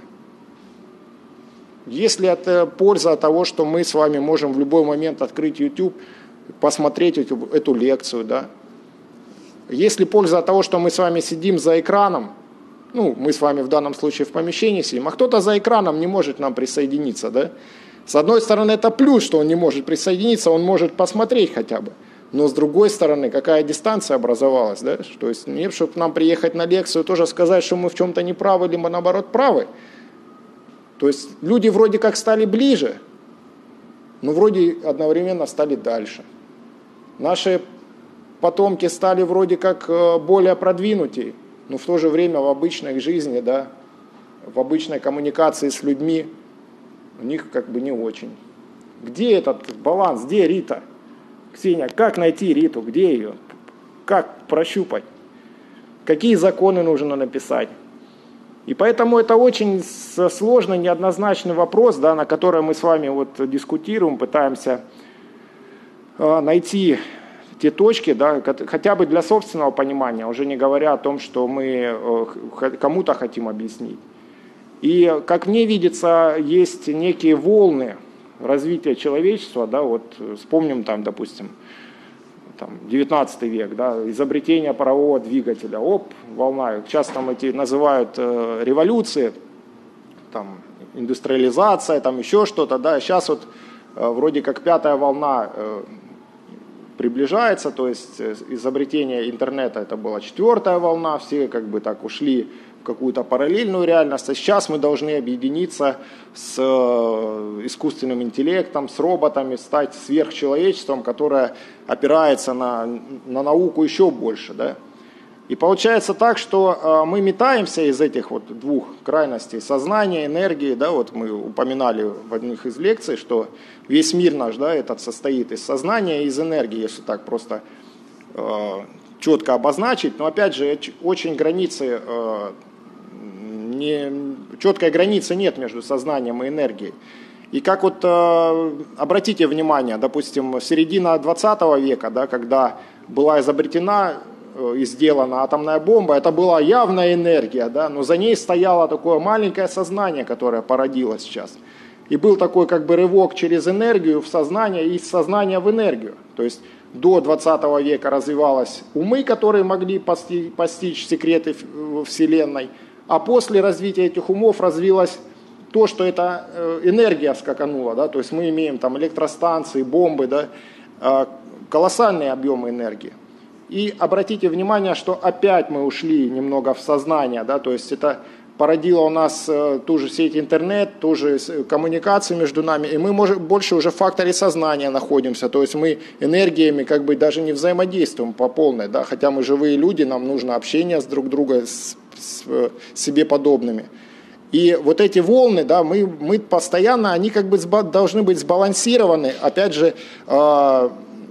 Есть ли это польза от того, что мы с вами можем в любой момент открыть YouTube, посмотреть эту, эту лекцию, да? Есть ли польза от того, что мы с вами сидим за экраном, ну, мы с вами в данном случае в помещении сидим, а кто-то за экраном не может к нам присоединиться, да? С одной стороны, это плюс, что он не может присоединиться, он может посмотреть хотя бы. Но с другой стороны, какая дистанция образовалась, да? То есть нет, чтобы к нам приехать на лекцию, тоже сказать, что мы в чем-то не правы, либо наоборот правы. То есть люди вроде как стали ближе, но вроде одновременно стали дальше. Наши потомки стали вроде как более продвинутые, но в то же время в обычной жизни, да, в обычной коммуникации с людьми у них как бы не очень. Где этот баланс? Где Рита? Ксения, как найти Риту? Где ее? Как прощупать? Какие законы нужно написать? И поэтому это очень сложный, неоднозначный вопрос, да, на который мы с вами вот дискутируем, пытаемся э, найти те точки, да, хотя бы для собственного понимания, уже не говоря о том, что мы кому-то хотим объяснить. И, как мне видится, есть некие волны развития человечества, да, вот вспомним там, допустим, там, девятнадцатый век, да, изобретение парового двигателя, оп, волна, сейчас там эти называют э, революции, там, индустриализация, там еще что-то, да, сейчас вот э, вроде как пятая волна э, приближается, то есть изобретение интернета это была четвертая волна, все как бы так ушли в какую-то параллельную реальность, а сейчас мы должны объединиться с искусственным интеллектом, с роботами, стать сверхчеловечеством, которое опирается на, на науку еще больше, да. И получается так, что мы метаемся из этих вот двух крайностей, сознания, энергии, да, вот мы упоминали в одних из лекций, что весь мир наш, да, этот состоит из сознания и из энергии, если так просто э, четко обозначить, но опять же очень границы, э, не, четкой границы нет между сознанием и энергией. И как вот, э, обратите внимание, допустим, середина двадцатого века, да, когда была изобретена и сделана атомная бомба, это была явная энергия, да, но за ней стояло такое маленькое сознание, которое породилось сейчас. И был такой как бы рывок через энергию в сознание и из сознания в энергию. То есть до двадцатого века развивались умы, которые могли постичь, постичь секреты Вселенной, а после развития этих умов развилось то, что эта энергия скаканула, да, то есть мы имеем там электростанции, бомбы, да, колоссальные объемы энергии. И обратите внимание, что опять мы ушли немного в сознание, да, то есть это породило у нас э, ту же сеть интернет, ту же коммуникацию между нами, и мы может, больше уже в факторе сознания находимся, то есть мы энергиями как бы даже не взаимодействуем по полной, да, хотя мы живые люди, нам нужно общение с друг другом, с, с, с себе подобными. И вот эти волны, да, мы, мы постоянно, они как бы сба, должны быть сбалансированы, опять же, э,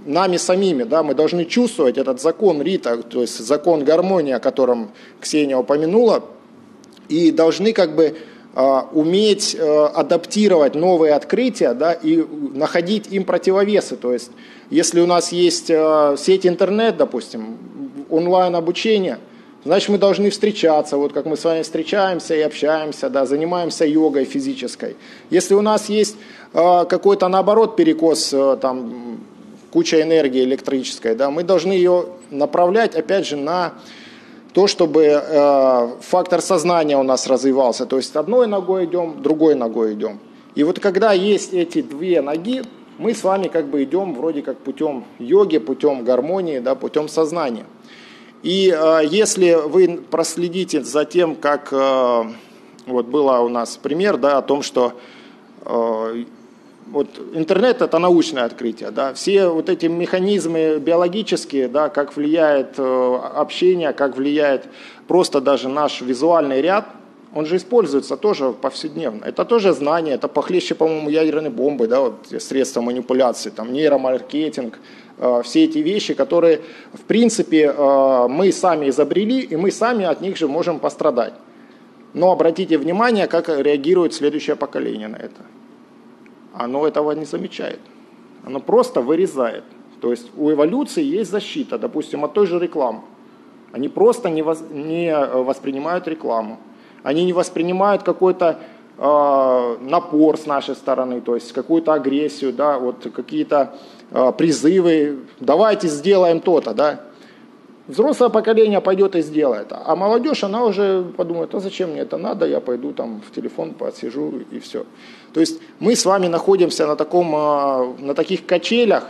нами самими, да, мы должны чувствовать этот закон Рита, то есть закон гармонии, о котором Ксения упомянула, и должны как бы уметь адаптировать новые открытия, да, и находить им противовесы. То есть, если у нас есть сеть интернет, допустим, онлайн-обучение, значит, мы должны встречаться, вот как мы с вами встречаемся и общаемся, да, занимаемся йогой физической. Если у нас есть какой-то, наоборот, перекос, там, куча энергии электрической, да, мы должны ее направлять, опять же, на то, чтобы э, фактор сознания у нас развивался. То есть одной ногой идем, другой ногой идем. И вот когда есть эти две ноги, мы с вами как бы идем вроде как путем йоги, путем гармонии, да, путем сознания. И э, если вы проследите за тем, как э, вот было у нас пример, да, о том, что э, вот интернет – это научное открытие, да, все вот эти механизмы биологические, да, как влияет э, общение, как влияет просто даже наш визуальный ряд, он же используется тоже повседневно. Это тоже знание, это похлеще, по-моему, ядерной бомбы, да, вот, средства манипуляции, там, нейромаркетинг, э, все эти вещи, которые, в принципе, э, мы сами изобрели, и мы сами от них же можем пострадать. Но обратите внимание, как реагирует следующее поколение на это. Оно этого не замечает. Оно просто вырезает. То есть у эволюции есть защита, допустим, от той же рекламы. Они просто не, воз, не воспринимают рекламу. Они не воспринимают какой-то э, напор с нашей стороны, то есть какую-то агрессию, да, вот какие-то э, призывы. Давайте сделаем то-то, да. Взрослое поколение пойдет и сделает. А молодежь, она уже подумает, а зачем мне это надо, я пойду там в телефон посижу и все. То есть мы с вами находимся на, таком, на таких качелях,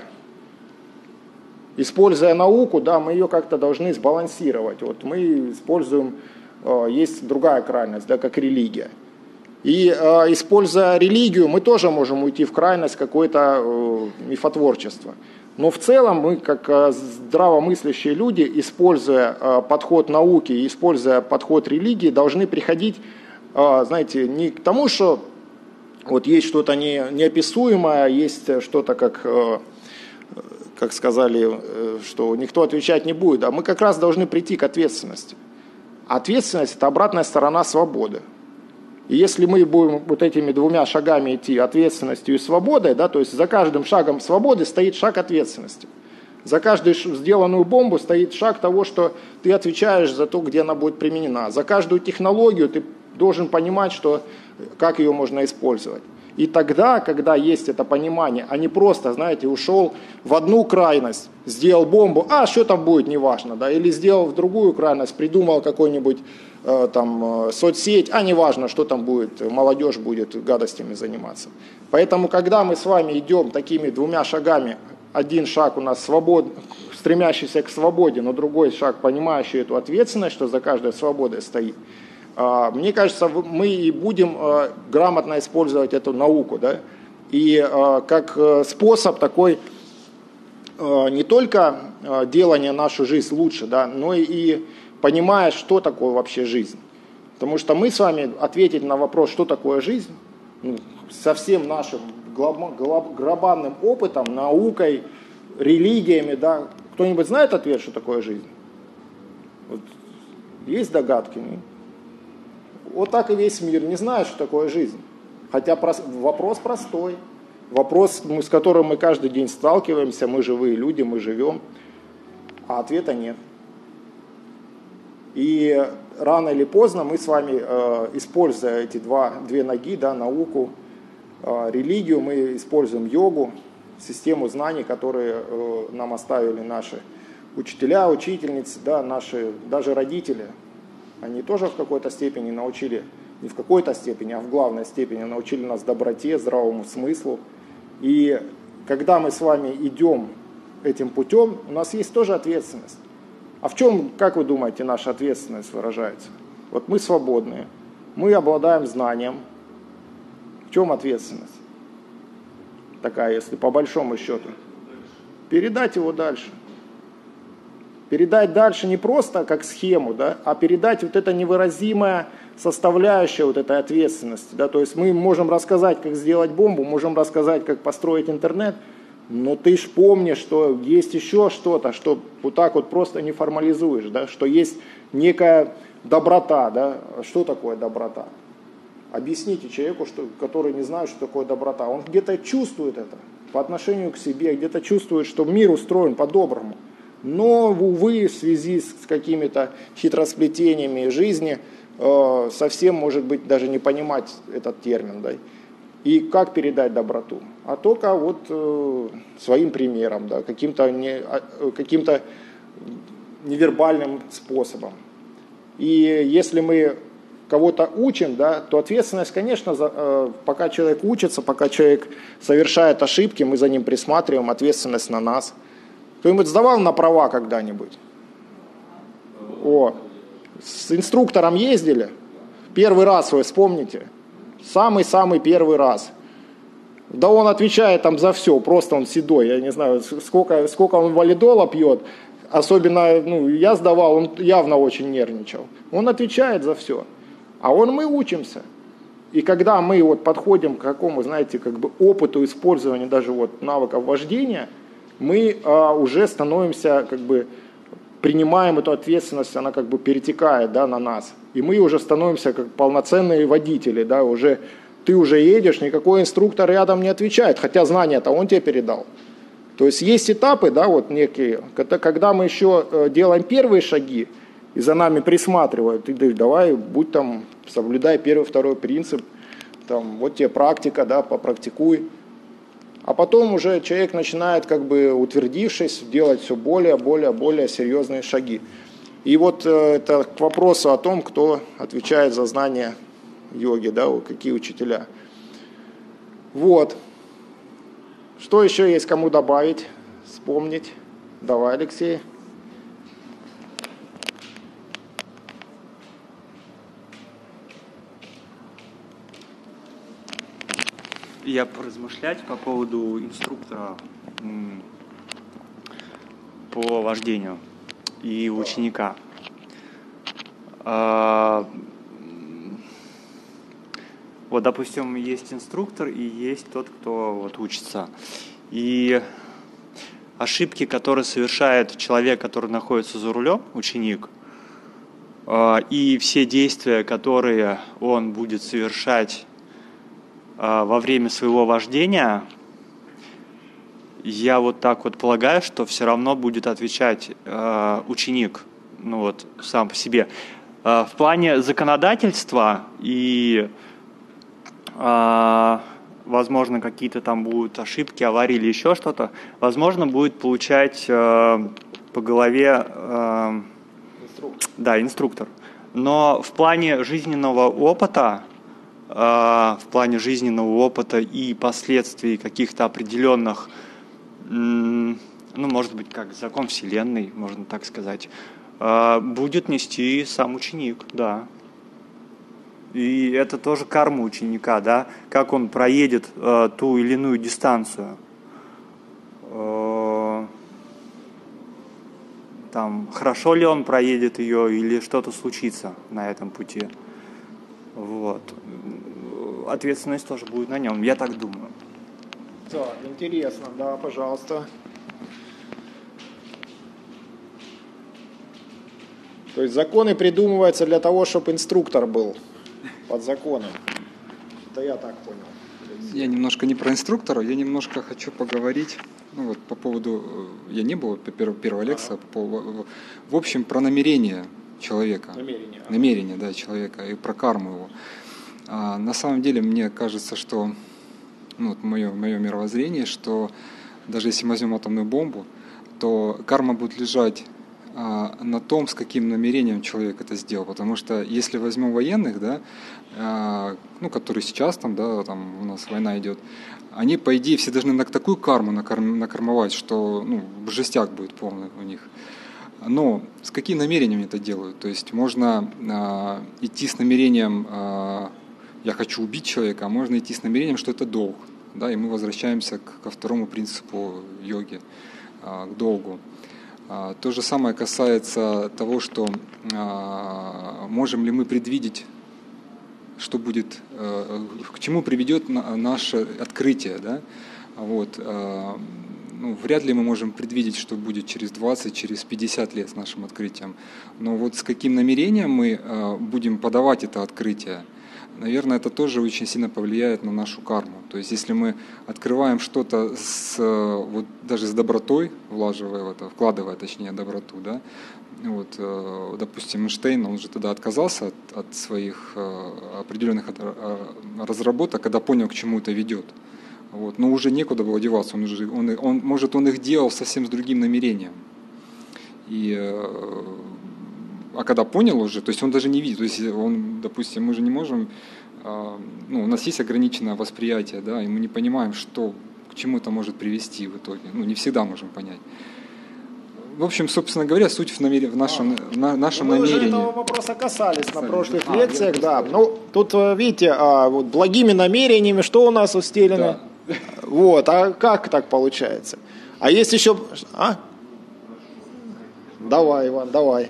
используя науку, да, мы ее как-то должны сбалансировать. Вот мы используем, есть другая крайность, да, как религия. И используя религию, мы тоже можем уйти в крайность какое-то мифотворчество. Но в целом мы, как здравомыслящие люди, используя подход науки, используя подход религии, должны приходить, знаете, не к тому, что вот есть что-то не, неописуемое, есть что-то, как, как сказали, что никто отвечать не будет, а мы как раз должны прийти к ответственности. Ответственность – это обратная сторона свободы. И если мы будем вот этими двумя шагами идти, ответственностью и свободой, да, то есть за каждым шагом свободы стоит шаг ответственности. За каждую сделанную бомбу стоит шаг того, что ты отвечаешь за то, где она будет применена. За каждую технологию ты должен понимать, что, как ее можно использовать. И тогда, когда есть это понимание, а не просто, знаете, ушел в одну крайность, сделал бомбу, а что там будет, неважно, да, или сделал в другую крайность, придумал какой-нибудь э, там соцсеть, а неважно, что там будет, молодежь будет гадостями заниматься. Поэтому, когда мы с вами идем такими двумя шагами, один шаг у нас свобод, стремящийся к свободе, но другой шаг, понимающий эту ответственность, что за каждой свободой стоит, мне кажется, мы и будем грамотно использовать эту науку, да, и как способ такой не только делания нашу жизнь лучше, да, но и понимая, что такое вообще жизнь. Потому что мы с вами ответить на вопрос, что такое жизнь, ну, со всем нашим глобальным опытом, наукой, религиями, да, кто-нибудь знает ответ, что такое жизнь? Вот. Есть догадки? Нет? Вот так и весь мир не знает, что такое жизнь. Хотя вопрос простой. Вопрос, с которым мы каждый день сталкиваемся, мы живые люди, мы живем, а ответа нет. И рано или поздно мы с вами, используя эти два, две ноги, да, науку, религию, мы используем йогу, систему знаний, которые нам оставили наши учителя, учительницы, да, наши даже родители. Они тоже в какой-то степени научили, не в какой-то степени, а в главной степени научили нас доброте, здравому смыслу. И когда мы с вами идем этим путем, у нас есть тоже ответственность. А в чем, как вы думаете, наша ответственность выражается? Вот мы свободные, мы обладаем знанием. В чем ответственность такая, если по большому счету? Передать его дальше. Передать дальше не просто как схему, да, а передать вот это невыразимая составляющая вот этой ответственности. Да, то есть мы можем рассказать, как сделать бомбу, можем рассказать, как построить интернет, Но ты ж помнишь, что есть еще что-то, что вот так вот просто не формализуешь, да, что есть некая доброта, да. Что такое доброта? Объясните человеку, что, который не знает, что такое доброта. Он где-то чувствует это по отношению к себе, где-то чувствует, что мир устроен по-доброму. Но, увы, в связи с какими-то хитросплетениями жизни, э, совсем, может быть, даже не понимать этот термин, да. И как передать доброту? А только вот э, своим примером, да, каким-то не, каким-то невербальным способом. И если мы кого-то учим, да, то ответственность, конечно, за, э, пока человек учится, пока человек совершает ошибки, мы за ним присматриваем, ответственность на нас. Кто-нибудь сдавал на права когда-нибудь? О, с инструктором ездили? Первый раз вы вспомните. Самый-самый первый раз. Да он отвечает там за все, просто он седой, я не знаю, сколько, сколько он валидола пьет. Особенно, ну, я сдавал, он явно очень нервничал. Он отвечает за все. А он, мы учимся. И когда мы вот подходим к какому, знаете, как бы опыту использования даже вот навыков вождения, мы а, уже становимся, как бы, принимаем эту ответственность, она как бы перетекает, да, на нас. И мы уже становимся как полноценные водители, да, уже ты уже едешь, никакой инструктор рядом не отвечает, хотя знания-то он тебе передал. То есть есть этапы, да, вот некие, когда мы еще делаем первые шаги, и за нами присматривают, ты давай, будь там, соблюдай первый, второй принцип, там, вот тебе практика, да, попрактикуй. А потом уже человек начинает, как бы утвердившись, делать все более, более, более серьезные шаги. И вот это к вопросу о том, кто отвечает за знания йоги, да, какие учителя. Вот. Что еще есть кому добавить, вспомнить? Давай, Алексей. Я поразмышлять по поводу инструктора м, по вождению и ученика. А, вот, допустим, есть инструктор и есть тот, кто вот учится. И ошибки, которые совершает человек, который находится за рулем, ученик, а, и все действия, которые он будет совершать во время своего вождения, я вот так вот полагаю, что все равно будет отвечать э, ученик, ну вот сам по себе. Э, в плане законодательства и, э, возможно, какие-то там будут ошибки, аварии или еще что-то, возможно, будет получать э, по голове э, инструктор. Да, инструктор. Но в плане жизненного опыта, в плане жизненного опыта и последствий каких-то определенных, ну, может быть, как закон Вселенной, можно так сказать, будет нести сам ученик, да. И это тоже карма ученика, да, как он проедет ту или иную дистанцию. Там, хорошо ли он проедет ее или что-то случится на этом пути. Вот. Ответственность тоже будет на нем, я так думаю. Да, интересно, да, пожалуйста. То есть законы придумываются для того, чтобы инструктор был под законом. Это я так понял. Я немножко не про инструктора, я немножко хочу поговорить, ну вот по поводу, я не был первого, первого лекса, ага. по, в общем, про намерение человека. Намерение. Намерение, да, человека и про карму его. А, на самом деле, мне кажется, что, ну, вот мое, мое мировоззрение, что даже если мы возьмем атомную бомбу, то карма будет лежать а, на том, с каким намерением человек это сделал. Потому что если возьмем военных, да, а, ну, которые сейчас там, да, там у нас война идет, они, по идее, все должны на такую карму накарм, накормовать, что, ну, жестяк будет полный у них. Но с каким намерением это делают? То есть можно э, идти с намерением э, «я хочу убить человека», а можно идти с намерением, что это долг. Да, и мы возвращаемся к, ко второму принципу йоги, э, к долгу. Э, то же самое касается того, что э, можем ли мы предвидеть, что будет, э, к чему приведет на, наше открытие. Да? Вот, э, ну, вряд ли мы можем предвидеть, что будет через двадцать, через пятьдесят лет с нашим открытием. Но вот с каким намерением мы будем подавать это открытие, наверное, это тоже очень сильно повлияет на нашу карму. То есть если мы открываем что-то с, вот, даже с добротой, влаживая в это, вкладывая, точнее, доброту, да, вот, допустим, Эйнштейн, он же тогда отказался от, от своих определенных разработок, когда понял, к чему это ведет. Вот. Но уже некуда было деваться, он, уже, он, он, может, он их делал совсем с другим намерением. И, а когда понял уже, то есть он даже не видит, то есть он, допустим, мы же не можем, ну, у нас есть ограниченное восприятие, да, и мы не понимаем, что, к чему это может привести в итоге, ну, не всегда можем понять. В общем, собственно говоря, суть в, намер... в нашем, а, на, нашем мы намерении. Мы уже этого вопроса касались, касались. на прошлых а, лекциях, да. Ну, тут, видите, вот, благими намерениями, что у нас устелено? Да. Вот, а как так получается? А есть еще... А? Давай, Иван, давай.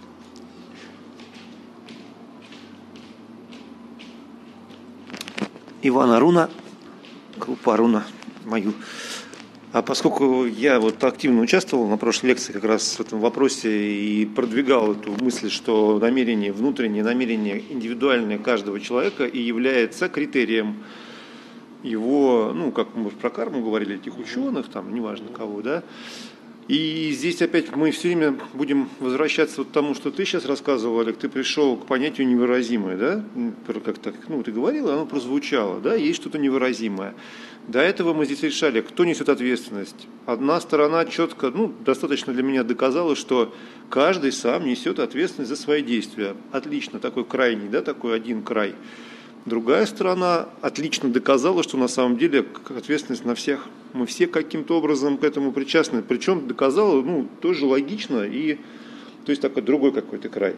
Иван Аруна, группа Аруна, мою. А поскольку я вот активно участвовал на прошлой лекции как раз в этом вопросе и продвигал эту мысль, что намерение, внутреннее намерение индивидуальное каждого человека и является критерием его, ну, как мы про карму говорили, этих ученых, там, неважно кого, да. И здесь опять мы все время будем возвращаться к тому, что ты сейчас рассказывал, Олег, ты пришел к понятию невыразимое, да, как так, ну, ты говорил, оно прозвучало, да, есть что-то невыразимое. До этого мы здесь решали, кто несет ответственность. Одна сторона четко, ну, достаточно для меня доказала, что каждый сам несет ответственность за свои действия. Отлично, такой крайний, да, такой один край. Другая сторона отлично доказала, что на самом деле ответственность на всех. Мы все каким-то образом к этому причастны. Причем доказала, ну, тоже логично, и, то есть такой другой какой-то край.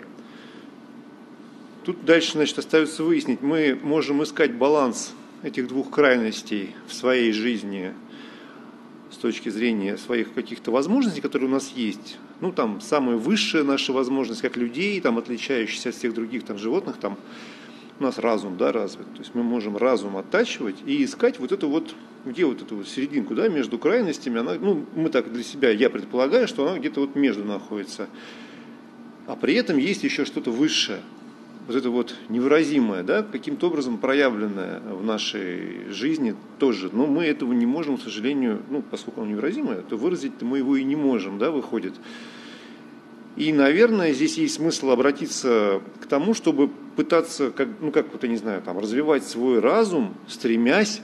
Тут дальше, значит, остается выяснить, мы можем искать баланс этих двух крайностей в своей жизни с точки зрения своих каких-то возможностей, которые у нас есть. Ну, там, самая высшая наша возможность, как людей, там, отличающаяся от всех других там, животных, там, у нас разум, да, развит. То есть мы можем разум оттачивать и искать вот эту вот, где вот эту вот серединку, да, между крайностями. Она, ну, мы так для себя, я предполагаю, что она где-то вот между находится. А при этом есть еще что-то высшее. Вот это вот невыразимое, да, каким-то образом проявленное в нашей жизни тоже. Но мы этого не можем, к сожалению, ну, поскольку оно невыразимое, то выразить-то мы его и не можем, да, выходит. И, наверное, здесь есть смысл обратиться к тому, чтобы пытаться, как, ну, как вот, я не знаю, там, развивать свой разум, стремясь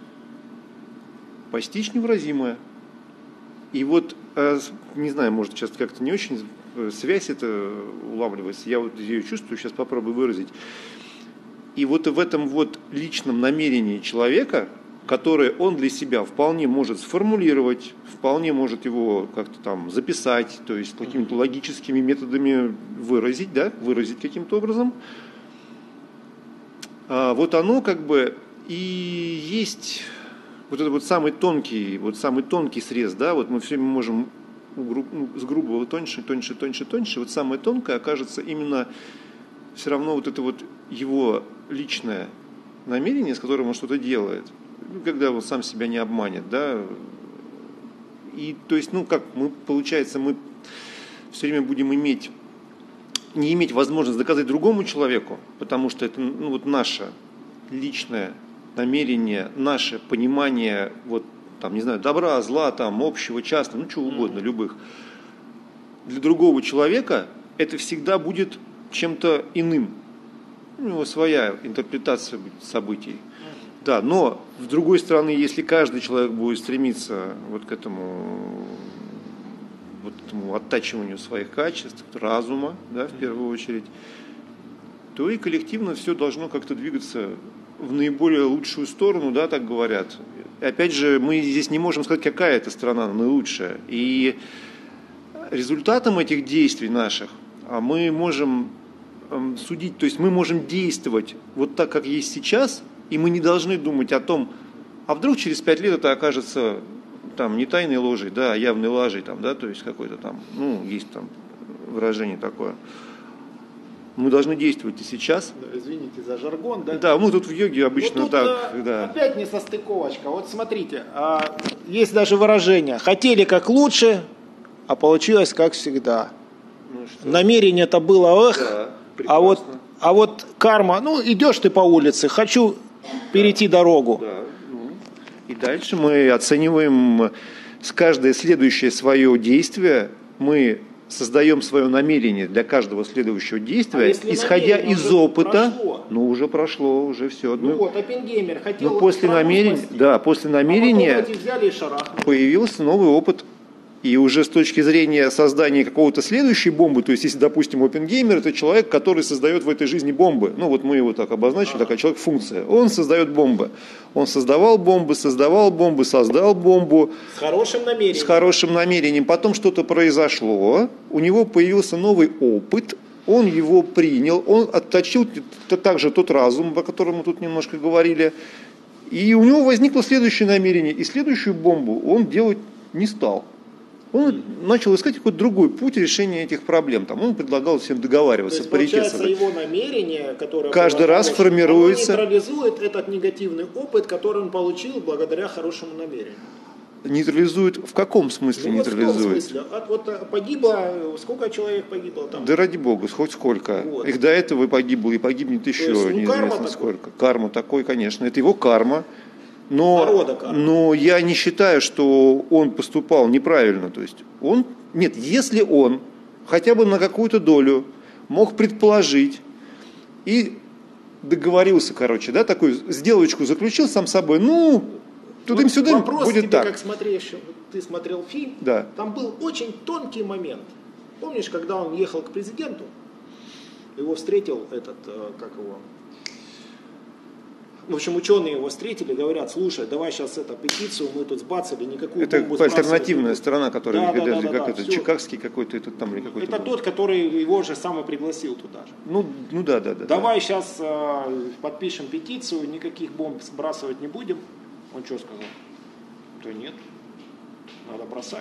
постичь невыразимое. И вот, не знаю, может, сейчас как-то не очень связь это улавливается, я вот ее чувствую, сейчас попробую выразить. И вот в этом вот личном намерении человека, которое он для себя вполне может сформулировать, вполне может его как-то там записать, то есть какими-то логическими методами выразить, да, выразить каким-то образом, а вот оно как бы и есть вот этот вот самый тонкий, вот самый тонкий срез, да, вот мы все время можем с грубого тоньше, тоньше, тоньше, тоньше, вот самое тонкое окажется именно все равно вот это вот его личное намерение, с которым он что-то делает, ну, когда он сам себя не обманет, да, и то есть, ну, как мы, получается, мы все время будем иметь, не иметь возможность доказать другому человеку, потому что это, ну, вот наше личное намерение, наше понимание, вот, там, не знаю, добра, зла, там, общего, частного, ну, чего угодно, любых. Для другого человека это всегда будет чем-то иным. У него своя интерпретация будет событий. Да, но, с другой стороны, если каждый человек будет стремиться вот к этому, вот этому оттачиванию своих качеств, разума, да, в первую очередь, то и коллективно все должно как-то двигаться в наиболее лучшую сторону, да, так говорят. Опять же, мы здесь не можем сказать, какая эта страна наилучшая. И результатом этих действий наших мы можем судить, то есть мы можем действовать вот так, как есть сейчас, и мы не должны думать о том, а вдруг через пять лет это окажется там не тайной ложей, да, а явной лажей, там, да, то есть какой-то там, ну, есть там выражение такое. Мы должны действовать и сейчас. Да, извините за жаргон, да? Да, мы тут в йоге обычно ну, тут, так. А, да. Опять несостыковочка. Вот смотрите, а, есть даже выражение, хотели как лучше, а получилось как всегда. Ну, намерение-то было, эх, Да, а вот, прекрасно. а вот карма, ну идешь ты по улице, хочу перейти дорогу. Да, ну. И дальше мы оцениваем с каждое следующее свое действие, мы создаем свое намерение для каждого следующего действия, А если исходя намерение из уже опыта. прошло? Ну, уже прошло, уже все. Ну, вот, Оппенгеймер хотел... ну, после страну намерения, спасти, да, после а намерения потом эти взяли и шарахнули. появился новый опыт. И уже с точки зрения создания какого-то следующей бомбы, то есть, если, допустим, Оппенгеймер – это человек, который создает в этой жизни бомбы. Ну, вот мы его так обозначили, а. такая человек-функция. Он создает бомбы. Он создавал бомбы, создавал бомбы, создал бомбу. С хорошим намерением. С хорошим намерением. Потом что-то произошло, у него появился новый опыт, он его принял, он отточил также тот разум, о котором мы тут немножко говорили, и у него возникло следующее намерение, и следующую бомбу он делать не стал. Он начал искать какой-то другой путь решения этих проблем. Там он предлагал всем договариваться, То есть, получается, паритетствовать. его намерение, которое каждый было раз хорошим, формируется. оно нейтрализует этот негативный опыт, который он получил благодаря хорошему намерению. Нейтрализует в каком смысле Ну, вот в том нейтрализует? смысле. От, вот погибло, сколько человек погибло там? Да ради бога, хоть сколько. Вот. Их до этого и погибло, и погибнет еще есть, ну, неизвестно карма сколько. Карма такой, конечно. Это его карма. Но, Народа карма. но я не считаю, что он поступал неправильно. То есть он, нет, если он хотя бы на какую-то долю мог предположить и договорился, короче, да, такую сделочку заключил сам с собой, ну, тудым-сюдым Вопрос будет тебе, так. как смотришь, ты смотрел фильм, Да. там был очень тонкий момент. Помнишь, когда он ехал к президенту, его встретил этот, э, как его, в общем, ученые его встретили, говорят, слушай, давай сейчас это петицию, мы тут сбацали, никакую Это бомбу сбрасывать альтернативная не будем». сторона, которая, Да, да, когда- да, да, как да, это, всё. чикагский какой-то, этот там или какой-то. Это был. тот, который его же сам и пригласил туда же. Ну, ну да, да, да. Давай сейчас э, подпишем петицию, никаких бомб сбрасывать не будем. Он что сказал? Да нет, надо бросать.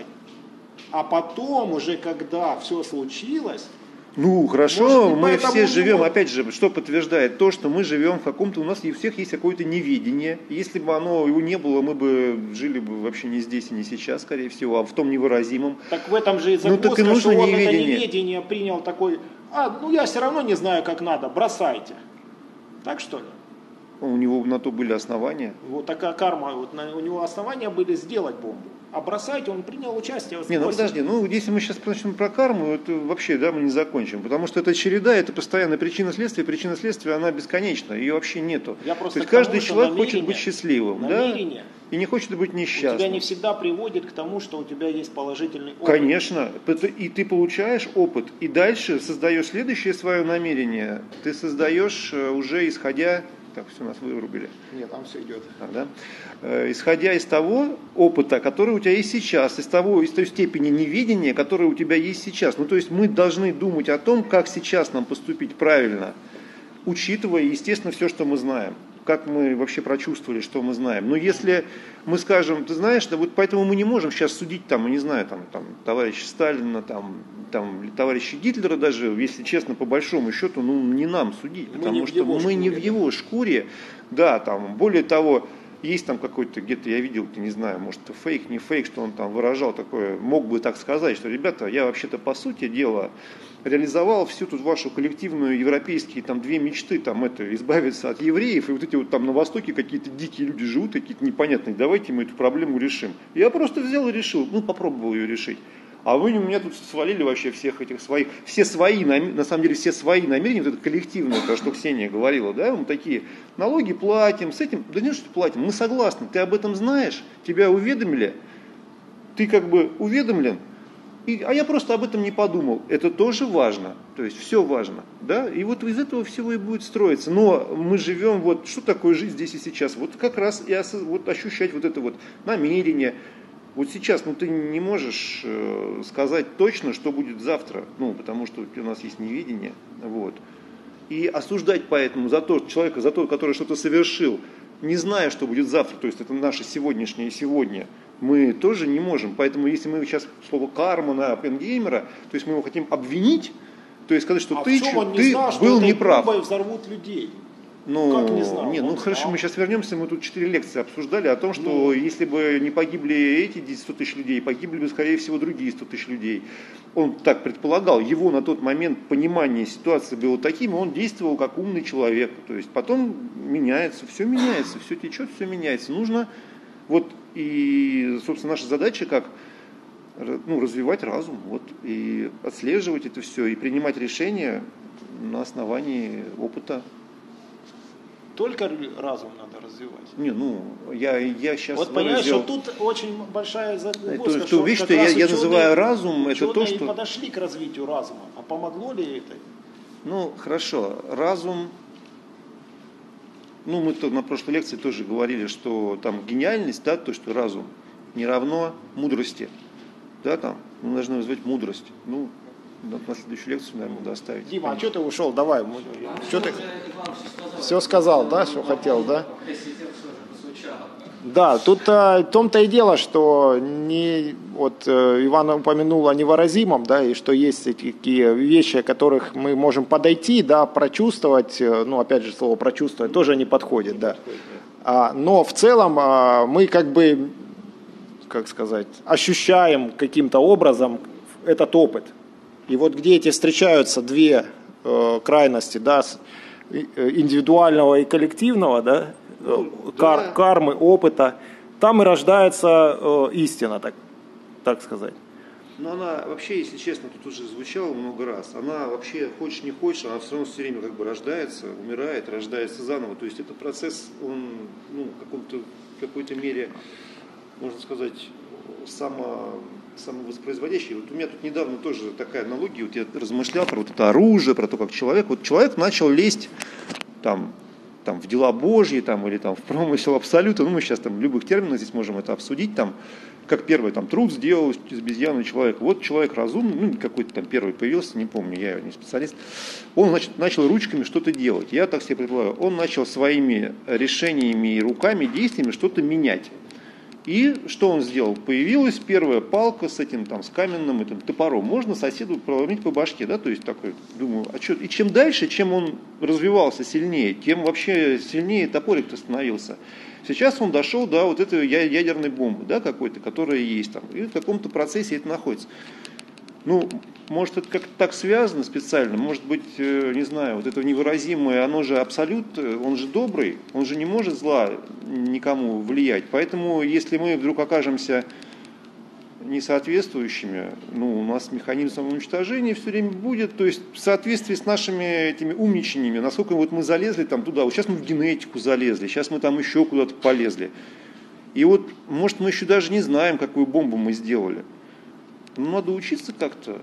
А потом уже, когда все случилось, Ну, хорошо, Может, не мы поэтому все у живем, него- опять же, что подтверждает то, что мы живем в каком-то, у нас у всех есть какое-то неведение. Если бы оно его не было, мы бы жили бы вообще не здесь и не сейчас, скорее всего, а в том невыразимом. так в этом же и Ну, так и загвоздка, нужно что он это неведение. неведение принял такой, а, ну я все равно не знаю, как надо, бросайте. Так что ли? У него на то были основания. Вот такая карма, вот на- у него основания были сделать бомбу. А бросать он принял участие в Не, ну сбросе. подожди, ну если мы сейчас начнем про карму, это вообще, да, мы не закончим, потому что это череда, это постоянная причина следствия, причина следствия, она бесконечна, ее вообще нету. Я То просто есть к тому, каждый что человек хочет намерение- быть счастливым, намерение да, и не хочет быть у тебя несчастным. не всегда приводит к тому, что у тебя есть положительный опыт. Конечно, это- и ты получаешь опыт, и дальше создаешь следующее свое намерение, ты создаешь э, уже исходя, так, все, нас вырубили. Нет, там все идет. А, да? Э, Исходя из того опыта, который у тебя есть сейчас, из того, из той степени неведения, которая у тебя есть сейчас. Ну, то есть мы должны думать о том, как сейчас нам поступить правильно, учитывая, естественно, все, что мы знаем. Как мы вообще прочувствовали, что мы знаем. Но если мы скажем, ты знаешь, да вот поэтому мы не можем сейчас судить, там, не знаю, там, там, товарища Сталина, там, там, товарища Гитлера даже, если честно, по большому счету, ну, не нам судить, Мы потому не в что его мы шкуре, не в да. его шкуре, да, там, более того, есть там какой-то, где-то я видел, не знаю, может, это фейк, не фейк, что он там выражал такое, мог бы так сказать, что, ребята, я вообще-то, по сути дела, реализовал всю тут вашу коллективную европейские там две мечты, там это, избавиться от евреев, и вот эти вот там на Востоке какие-то дикие люди живут, какие-то непонятные, давайте мы эту проблему решим. Я просто взял и решил, ну, попробовал ее решить. А вы у меня тут свалили вообще всех этих своих, все свои, на самом деле все свои намерения, вот это коллективное, то, что Ксения говорила, да, мы такие, налоги платим, с этим, да нет, что платим, мы согласны, ты об этом знаешь, тебя уведомили, ты как бы уведомлен, и, а я просто об этом не подумал, это тоже важно, то есть все важно, да, и вот из этого всего и будет строиться, но мы живем, вот, что такое жизнь здесь и сейчас, вот как раз и осоз- вот ощущать вот это вот намерение. Вот сейчас, ну ты не можешь э, сказать точно, что будет завтра, ну потому что у нас есть неведение, вот. И осуждать поэтому за то человека, за то, который что-то совершил, не зная, что будет завтра, то есть это наше сегодняшнее сегодня, мы тоже не можем. Поэтому если мы сейчас слово карма на Оппенгеймера, то есть мы его хотим обвинить, то есть сказать, что А ты, в чем он не ты знал, что был этой неправ. бомбой взорвут людей? Ну, как не знал? Не, ну Он хорошо, знал. мы сейчас вернемся, мы тут четыре лекции обсуждали о том, что ну, если бы не погибли эти сто тысяч людей, погибли бы, скорее всего, другие сто тысяч людей. Он так предполагал, его на тот момент понимание ситуации было таким, и он действовал как умный человек. То есть потом меняется, все меняется, все течет, все меняется. Нужно, вот и, собственно, наша задача как ну, развивать разум, вот, и отслеживать это все, и принимать решения на основании опыта. Только разум надо развивать. Не, ну, я, я сейчас Вот понимаешь, выразил... что тут очень большая загвоздка. То, что видишь, как что я, раз я ученые, называю разум, это то, ученые что... подошли к развитию разума. А помогло ли это? Ну, хорошо, разум... Ну, мы то, на прошлой лекции тоже говорили, что там гениальность, да, то, что разум не равно мудрости. Да, там, мы должны вызвать мудрость. Ну, на следующую лекцию, наверное, надо оставить. Дима, а что ты ушел? Давай. Что ты? Все сказал, да, что хотел, да? Да, тут а, в том-то и дело, что не, вот, э, Иван упомянул о невыразимом, да, и что есть такие вещи, о которых мы можем подойти, да, прочувствовать, э, ну, опять же, слово прочувствовать тоже не подходит, да. А, но в целом а, мы как бы, как сказать, ощущаем каким-то образом этот опыт. И вот где эти встречаются две э, крайности, да, индивидуального и коллективного, да, Ну, кар, да. кармы, опыта, там и рождается э, истина, так, так сказать. Но она вообще, если честно, тут уже звучало много раз, она вообще, хочешь не хочешь, она все равно все время как бы рождается, умирает, рождается заново. То есть этот процесс, он ну, в каком-то, в какой-то мере, можно сказать, само, самовоспроизводящий. Вот у меня тут недавно тоже такая аналогия, вот я размышлял про вот это оружие, про то, как человек, вот человек начал лезть там, там, в дела Божьи там, или там, в промысел абсолюта, ну мы сейчас там в любых терминах здесь можем это обсудить, там, как первый там, труд сделал из обезьяны человек. Вот человек разумный, ну какой-то там первый появился, не помню, я не специалист, он значит, начал ручками что-то делать. Я так себе предполагаю, он начал своими решениями и руками, действиями что-то менять. И что он сделал? Появилась первая палка с этим там, с каменным этим топором. Можно соседу проломить по башке, да, то есть такой, думаю, а что? И чем дальше, чем он развивался сильнее, тем вообще сильнее топорик-то становился. Сейчас он дошел до вот этой ядерной бомбы, да, какой-то, которая есть там, и в каком-то процессе это находится. Ну, может, это как-то так связано специально, может быть, не знаю, вот это невыразимое, оно же абсолют, он же добрый, он же не может зла никому влиять. Поэтому, если мы вдруг окажемся несоответствующими, ну, у нас механизм самоуничтожения все время будет, то есть в соответствии с нашими этими умничаниями, насколько вот мы залезли там туда, вот сейчас мы в генетику залезли, сейчас мы там еще куда-то полезли. И вот, может, мы еще даже не знаем, какую бомбу мы сделали. Ну, надо учиться как-то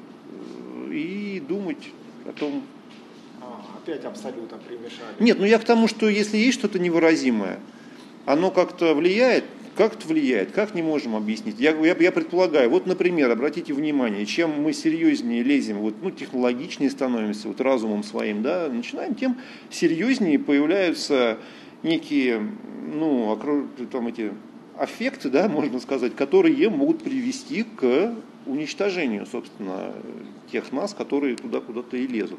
и думать о том... А, опять абсолютно примешали. Нет, ну я к тому, что если есть что-то невыразимое, оно как-то влияет, как-то влияет, как не можем объяснить. Я, я, я предполагаю, вот, например, обратите внимание, чем мы серьезнее лезем, вот, ну, технологичнее становимся, вот разумом своим, да, начинаем, тем серьезнее появляются некие, ну, окруж... там эти аффекты, да, можно сказать, которые могут привести к уничтожению, собственно, тех нас, которые туда куда-то и лезут.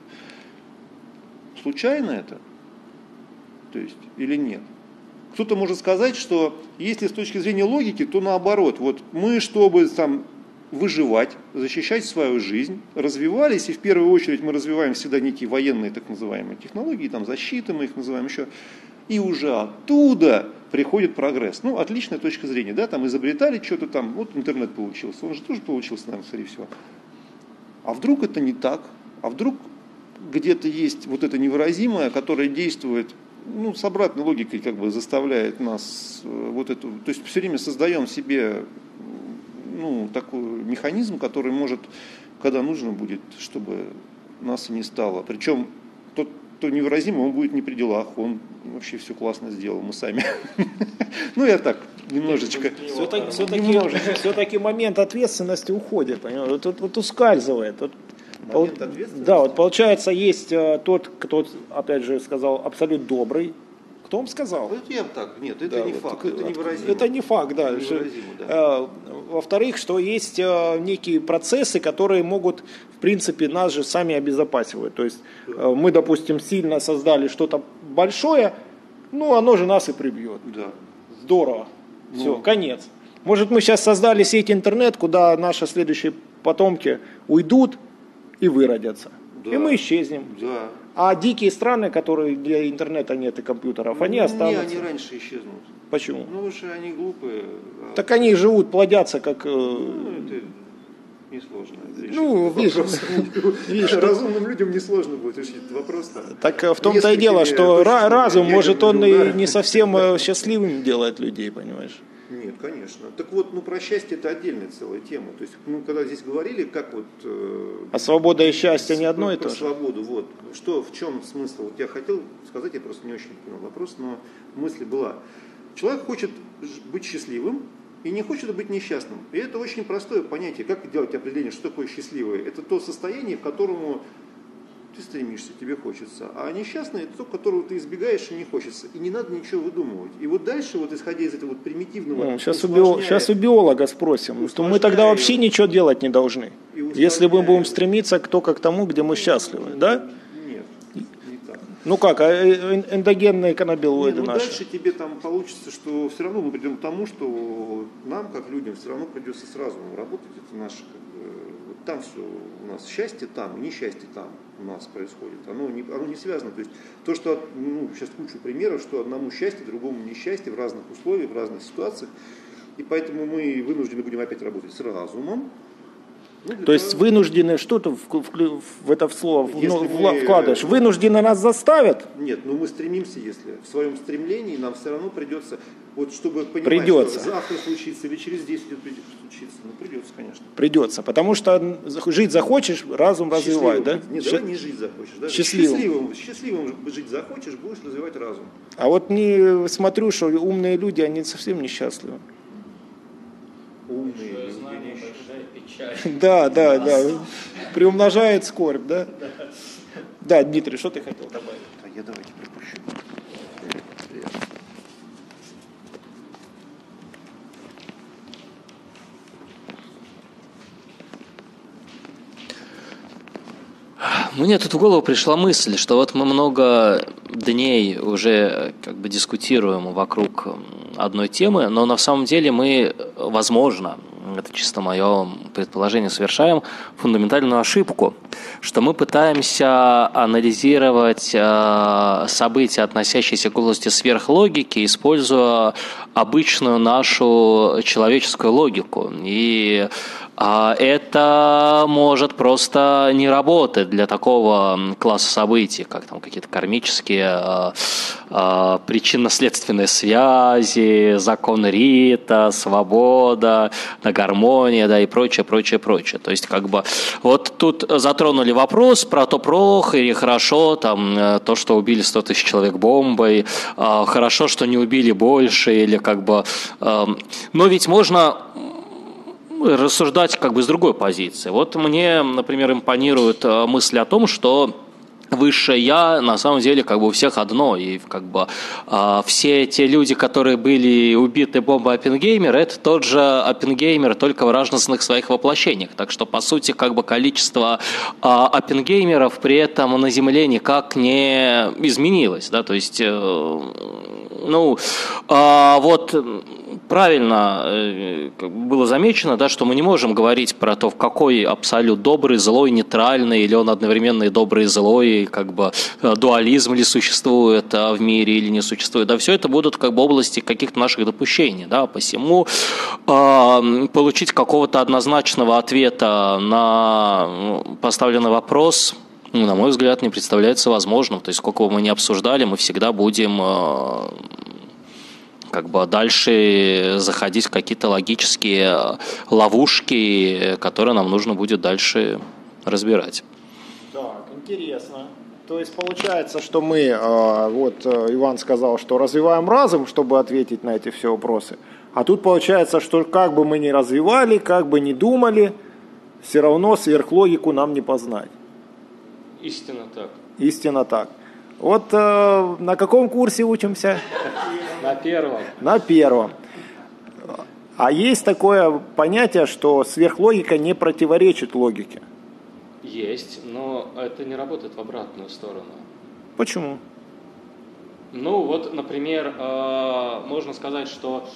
Случайно это? То есть, или нет? Кто-то может сказать, что если с точки зрения логики, то наоборот, вот мы, чтобы там выживать, защищать свою жизнь, развивались, и в первую очередь мы развиваем всегда некие военные так называемые технологии, там защиты мы их называем еще, и уже оттуда приходит прогресс. Ну, отличная точка зрения, да, там изобретали что-то там, вот интернет получился, он же тоже получился, наверное, скорее всего. А вдруг это не так? А вдруг где-то есть вот это невыразимое, которое действует, ну, с обратной логикой как бы заставляет нас вот эту, то есть все время создаем себе, ну, такой механизм, который может, когда нужно будет, чтобы нас и не стало. Причем тот, кто невыразимый, он будет не при делах, он вообще все классно сделал, мы сами. Ну, я так, немножечко. Все-таки момент ответственности уходит, понимаешь? Вот, вот ускальзывает. Вот, Момент ответственности? Да, вот получается, есть э, тот, кто, опять же, сказал, абсолютно добрый. Кто вам сказал? Вот я так, нет, это Да, не вот факт, так, это невыразимо. Это не факт, да. Это невыразимо, да. Э, Во-вторых, что есть э, некие процессы, которые могут, в принципе, нас же сами обезопасивать. То есть э, мы, допустим, сильно создали что-то большое, ну, оно же нас и прибьет. Да. Здорово. Все, Ну. конец. Может, мы сейчас создали сеть интернет, куда наши следующие потомки уйдут и выродятся. Да. И мы исчезнем. Да. А дикие страны, которые для интернета нет и компьютеров, они Ну, останутся. Не, они раньше исчезнут. Почему? Ну, потому что они глупые. а- Так они живут, плодятся, как... э, Ну, это несложно. решить Ну, этот видишь, вопрос. видишь, что- Разумным людям несложно будет решить этот вопрос. Так э, в том-то и Если дело, тебе что точно ра- разум, ядерный может, он удар. и не совсем э, счастливым делает людей, понимаешь? Нет, конечно. Так вот, ну про счастье это отдельная целая тема. То есть, ну, когда здесь говорили, как вот... э, А свобода и счастье не одно и про то же. свободу, вот. Что, в чем смысл? Вот я хотел сказать, я просто не очень понял вопрос, но мысль была. Человек хочет ж- быть счастливым и не хочет быть несчастным. И это очень простое понятие. Как делать определение, что такое счастливое? Это то состояние, к которому ты стремишься, тебе хочется. А несчастный – это то, которого ты избегаешь и не хочется. И не надо ничего выдумывать. И вот дальше, вот исходя из этого вот примитивного... Ну, сейчас, у усложняя- био- сейчас у биолога спросим, что мы тогда усложняя вообще его. ничего делать не должны. И Если мы усложняя будем его. стремиться к только к тому, где мы счастливы, да? Нет, не так. Ну как, а э, э, эндогенные каннабиноиды Не, ну наши? дальше тебе там получится, что все равно мы придем к тому, что нам, как людям, все равно придется с разумом работать. Это наше, как бы, вот там все у нас счастье там, и несчастье там у нас происходит. Оно не, оно не связано. То есть то, что, от- ну, сейчас кучу примеров, что одному счастье, другому несчастье в разных условиях, в разных ситуациях. И поэтому мы вынуждены будем опять работать с разумом. Ну, для То есть того- вынуждены, что ты в, в- в это слово в- Если ну, мы- вла- вкладываешь? Вынуждены нас заставят? Нет, но мы стремимся, если в своем стремлении нам все равно придется, вот чтобы понимать, Придется. что завтра случится или через десять лет придется случиться, ну придется, конечно. Придется, потому что жить захочешь, разум развивает, да? Счастливым. Не, Ща- давай не жить захочешь. Да? Счастливым. Счастливым, счастливым жить захочешь, будешь развивать разум. А вот не смотрю, что умные люди, они совсем несчастливы. Умные Большое люди, знание, нищие. большая печаль. Да, да, да. Приумножает скорбь, да? Да, Дмитрий, что ты хотел добавить? А я давайте пропущу. Мне тут в голову пришла мысль, что вот мы много дней уже как бы дискутируем вокруг одной темы, но на самом деле мы, возможно, это чисто мое предположение, совершаем фундаментальную ошибку, что мы пытаемся анализировать э, события, относящиеся к области сверхлогики, используя обычную нашу человеческую логику. И а это может просто не работать для такого класса событий, как там какие-то кармические а, а, причинно-следственные связи, закон Рита, свобода, да, гармония, да, и прочее, прочее, прочее. То есть, как бы, вот тут затронули вопрос про то, плохо или хорошо, там, то, что убили сто тысяч человек бомбой, а, хорошо, что не убили больше, или как бы... А, но ведь можно рассуждать как бы с другой позиции. Вот мне, например, импонирует мысль о том, что высшее я на самом деле как бы у всех одно, и как бы э, все те люди, которые были убиты бомбой Оппенгеймера, это тот же Оппенгеймер, только в разных своих воплощениях. Так что, по сути, как бы количество э, Оппенгеймеров при этом на Земле никак не изменилось, да, то есть, э, ну, э, вот правильно э, было замечено, да, что мы не можем говорить про то, в какой абсолют добрый, злой, нейтральный, или он одновременно и добрый, и злой, и как бы дуализм ли существует в мире или не существует. Да, все это будут как бы области каких-то наших допущений. Да, посему э, получить какого-то однозначного ответа на поставленный вопрос, ну, на мой взгляд, не представляется возможным. То есть, сколько бы мы ни обсуждали, мы всегда будем... Э, как бы дальше заходить в какие-то логические ловушки, которые нам нужно будет дальше разбирать. Так, интересно. То есть получается, что мы, э, вот э, Иван сказал, что развиваем разум, чтобы ответить на эти все вопросы. А тут получается, что как бы мы ни развивали, как бы ни думали, все равно сверхлогику нам не познать. Истинно так. Истинно так. Вот э, на каком курсе учимся? На первом. На первом. А есть такое понятие, что сверхлогика не противоречит логике. Есть, но это не работает в обратную сторону. Почему? Ну вот, например, можно сказать, что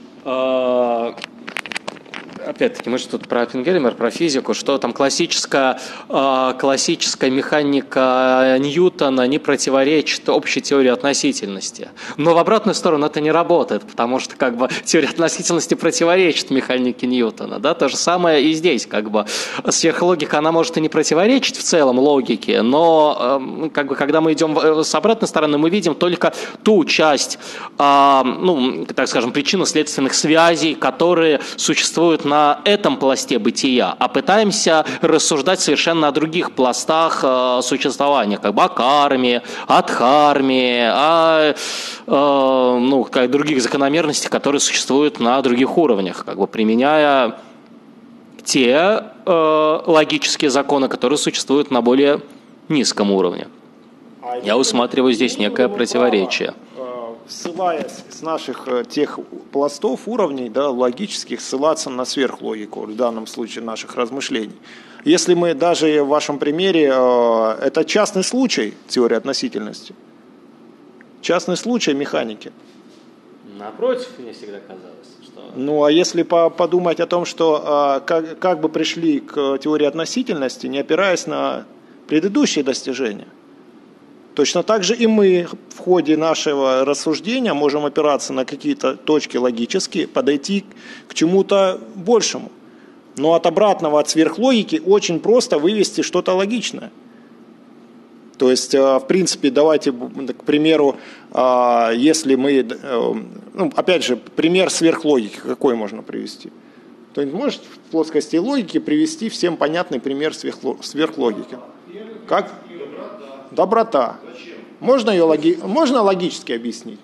опять-таки, мы же тут про Оппенгеймер, про физику, что там классическая, э, классическая механика Ньютона не противоречит общей теории относительности. Но в обратную сторону это не работает, потому что как бы теория относительности противоречит механике Ньютона. Да? То же самое и здесь. Как бы сверхлогика, она может и не противоречить в целом логике, но э, как бы, когда мы идем с обратной стороны, мы видим только ту часть, э, ну, так скажем, причинно-следственных связей, которые существуют на на этом пласте бытия, а пытаемся рассуждать совершенно о других пластах э, существования, как бы о карме, о дхарме, о э, ну, как, других закономерностях, которые существуют на других уровнях, как бы применяя те э, логические законы, которые существуют на более низком уровне. Я усматриваю здесь некое противоречие. Ссылаясь с наших тех пластов, уровней, да, логических, ссылаться на сверхлогику, в данном случае наших размышлений. Если мы даже в вашем примере, это частный случай теории относительности, частный случай механики. Напротив, мне всегда казалось, что... Ну, а если подумать о том, что как, как бы пришли к теории относительности, не опираясь на предыдущие достижения, точно так же и мы в ходе нашего рассуждения можем опираться на какие-то точки логические, подойти к чему-то большему. Но от обратного, от сверхлогики очень просто вывести что-то логичное. То есть, в принципе, давайте, к примеру, если мы, ну, опять же, пример сверхлогики, какой можно привести? Кто-нибудь может в плоскости логики привести всем понятный пример сверхлогики? Как? Доброта. Можно ее логи... Можно логически объяснить?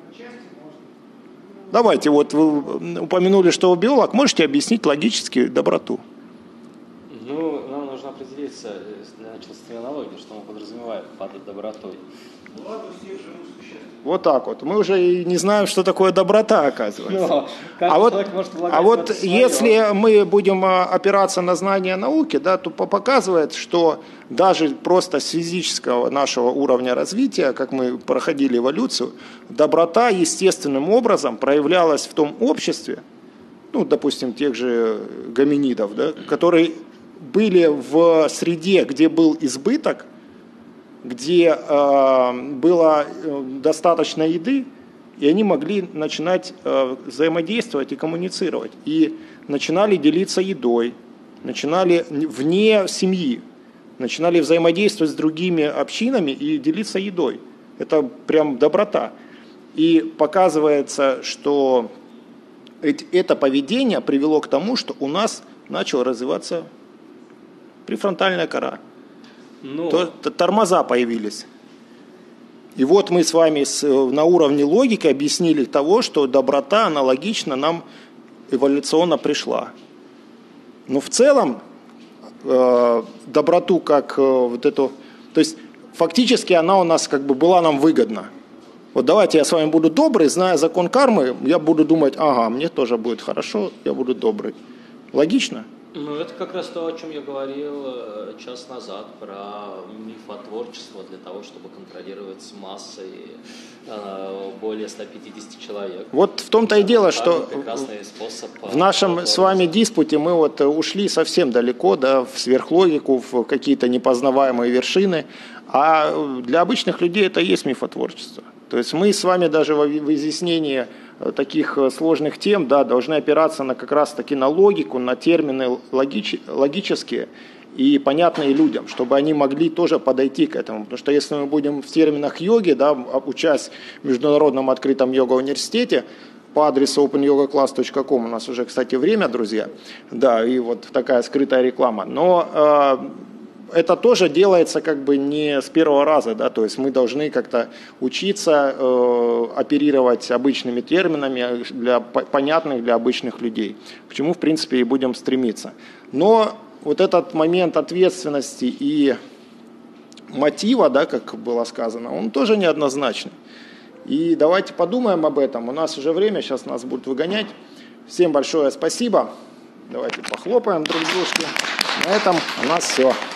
Давайте, вот вы упомянули, что вы биолог, можете объяснить логически доброту? Ну, нам нужно определиться, начал с терминологии, что мы подразумеваем под добротой. Вот так вот. Мы уже и не знаем, что такое доброта, оказывается. Но, а вот, а вот если мы будем опираться на знания науки, да, то показывает, что даже просто с физического нашего уровня развития, как мы проходили эволюцию, доброта естественным образом проявлялась в том обществе, ну, допустим, тех же гоминидов, да, которые были в среде, где был избыток, где э, было достаточно еды, и они могли начинать э, взаимодействовать и коммуницировать. И начинали делиться едой, начинали вне семьи, начинали взаимодействовать с другими общинами и делиться едой. Это прям доброта. И показывается, что это поведение привело к тому, что у нас начала развиваться префронтальная кора. Ну, то, то, тормоза появились. И вот мы с вами с, на уровне логики объяснили того, что доброта аналогично нам эволюционно пришла. Но в целом э, доброту как э, вот эту, то есть фактически она у нас как бы была нам выгодна. Вот давайте я с вами буду добрый, зная закон кармы, я буду думать, ага, мне тоже будет хорошо, я буду добрый. Логично? Ну, это как раз то, о чем я говорил час назад, про мифотворчество для того, чтобы контролировать массой э, более ста пятидесяти человек. Вот в том-то и дело, что способ в нашем с вами диспуте мы вот ушли совсем далеко, да, в сверхлогику, в какие-то непознаваемые вершины, а для обычных людей это и есть мифотворчество. То есть мы с вами даже в изъяснении таких сложных тем, да, должны опираться на как раз-таки на логику, на термины логич, логические и понятные людям, чтобы они могли тоже подойти к этому. Потому что если мы будем в терминах йоги, да, учась в Международном открытом йога-университете, по адресу open yoga class точка com, у нас уже, кстати, время, друзья, да, и вот такая скрытая реклама, но э, это тоже делается как бы не с первого раза, да, то есть мы должны как-то учиться э, оперировать обычными терминами, для, понятных для обычных людей, к чему, в принципе, и будем стремиться. Но вот этот момент ответственности и мотива, да, как было сказано, он тоже неоднозначный. И давайте подумаем об этом. У нас уже время, сейчас нас будут выгонять. Всем большое спасибо. Давайте похлопаем друг дружке. На этом у нас все.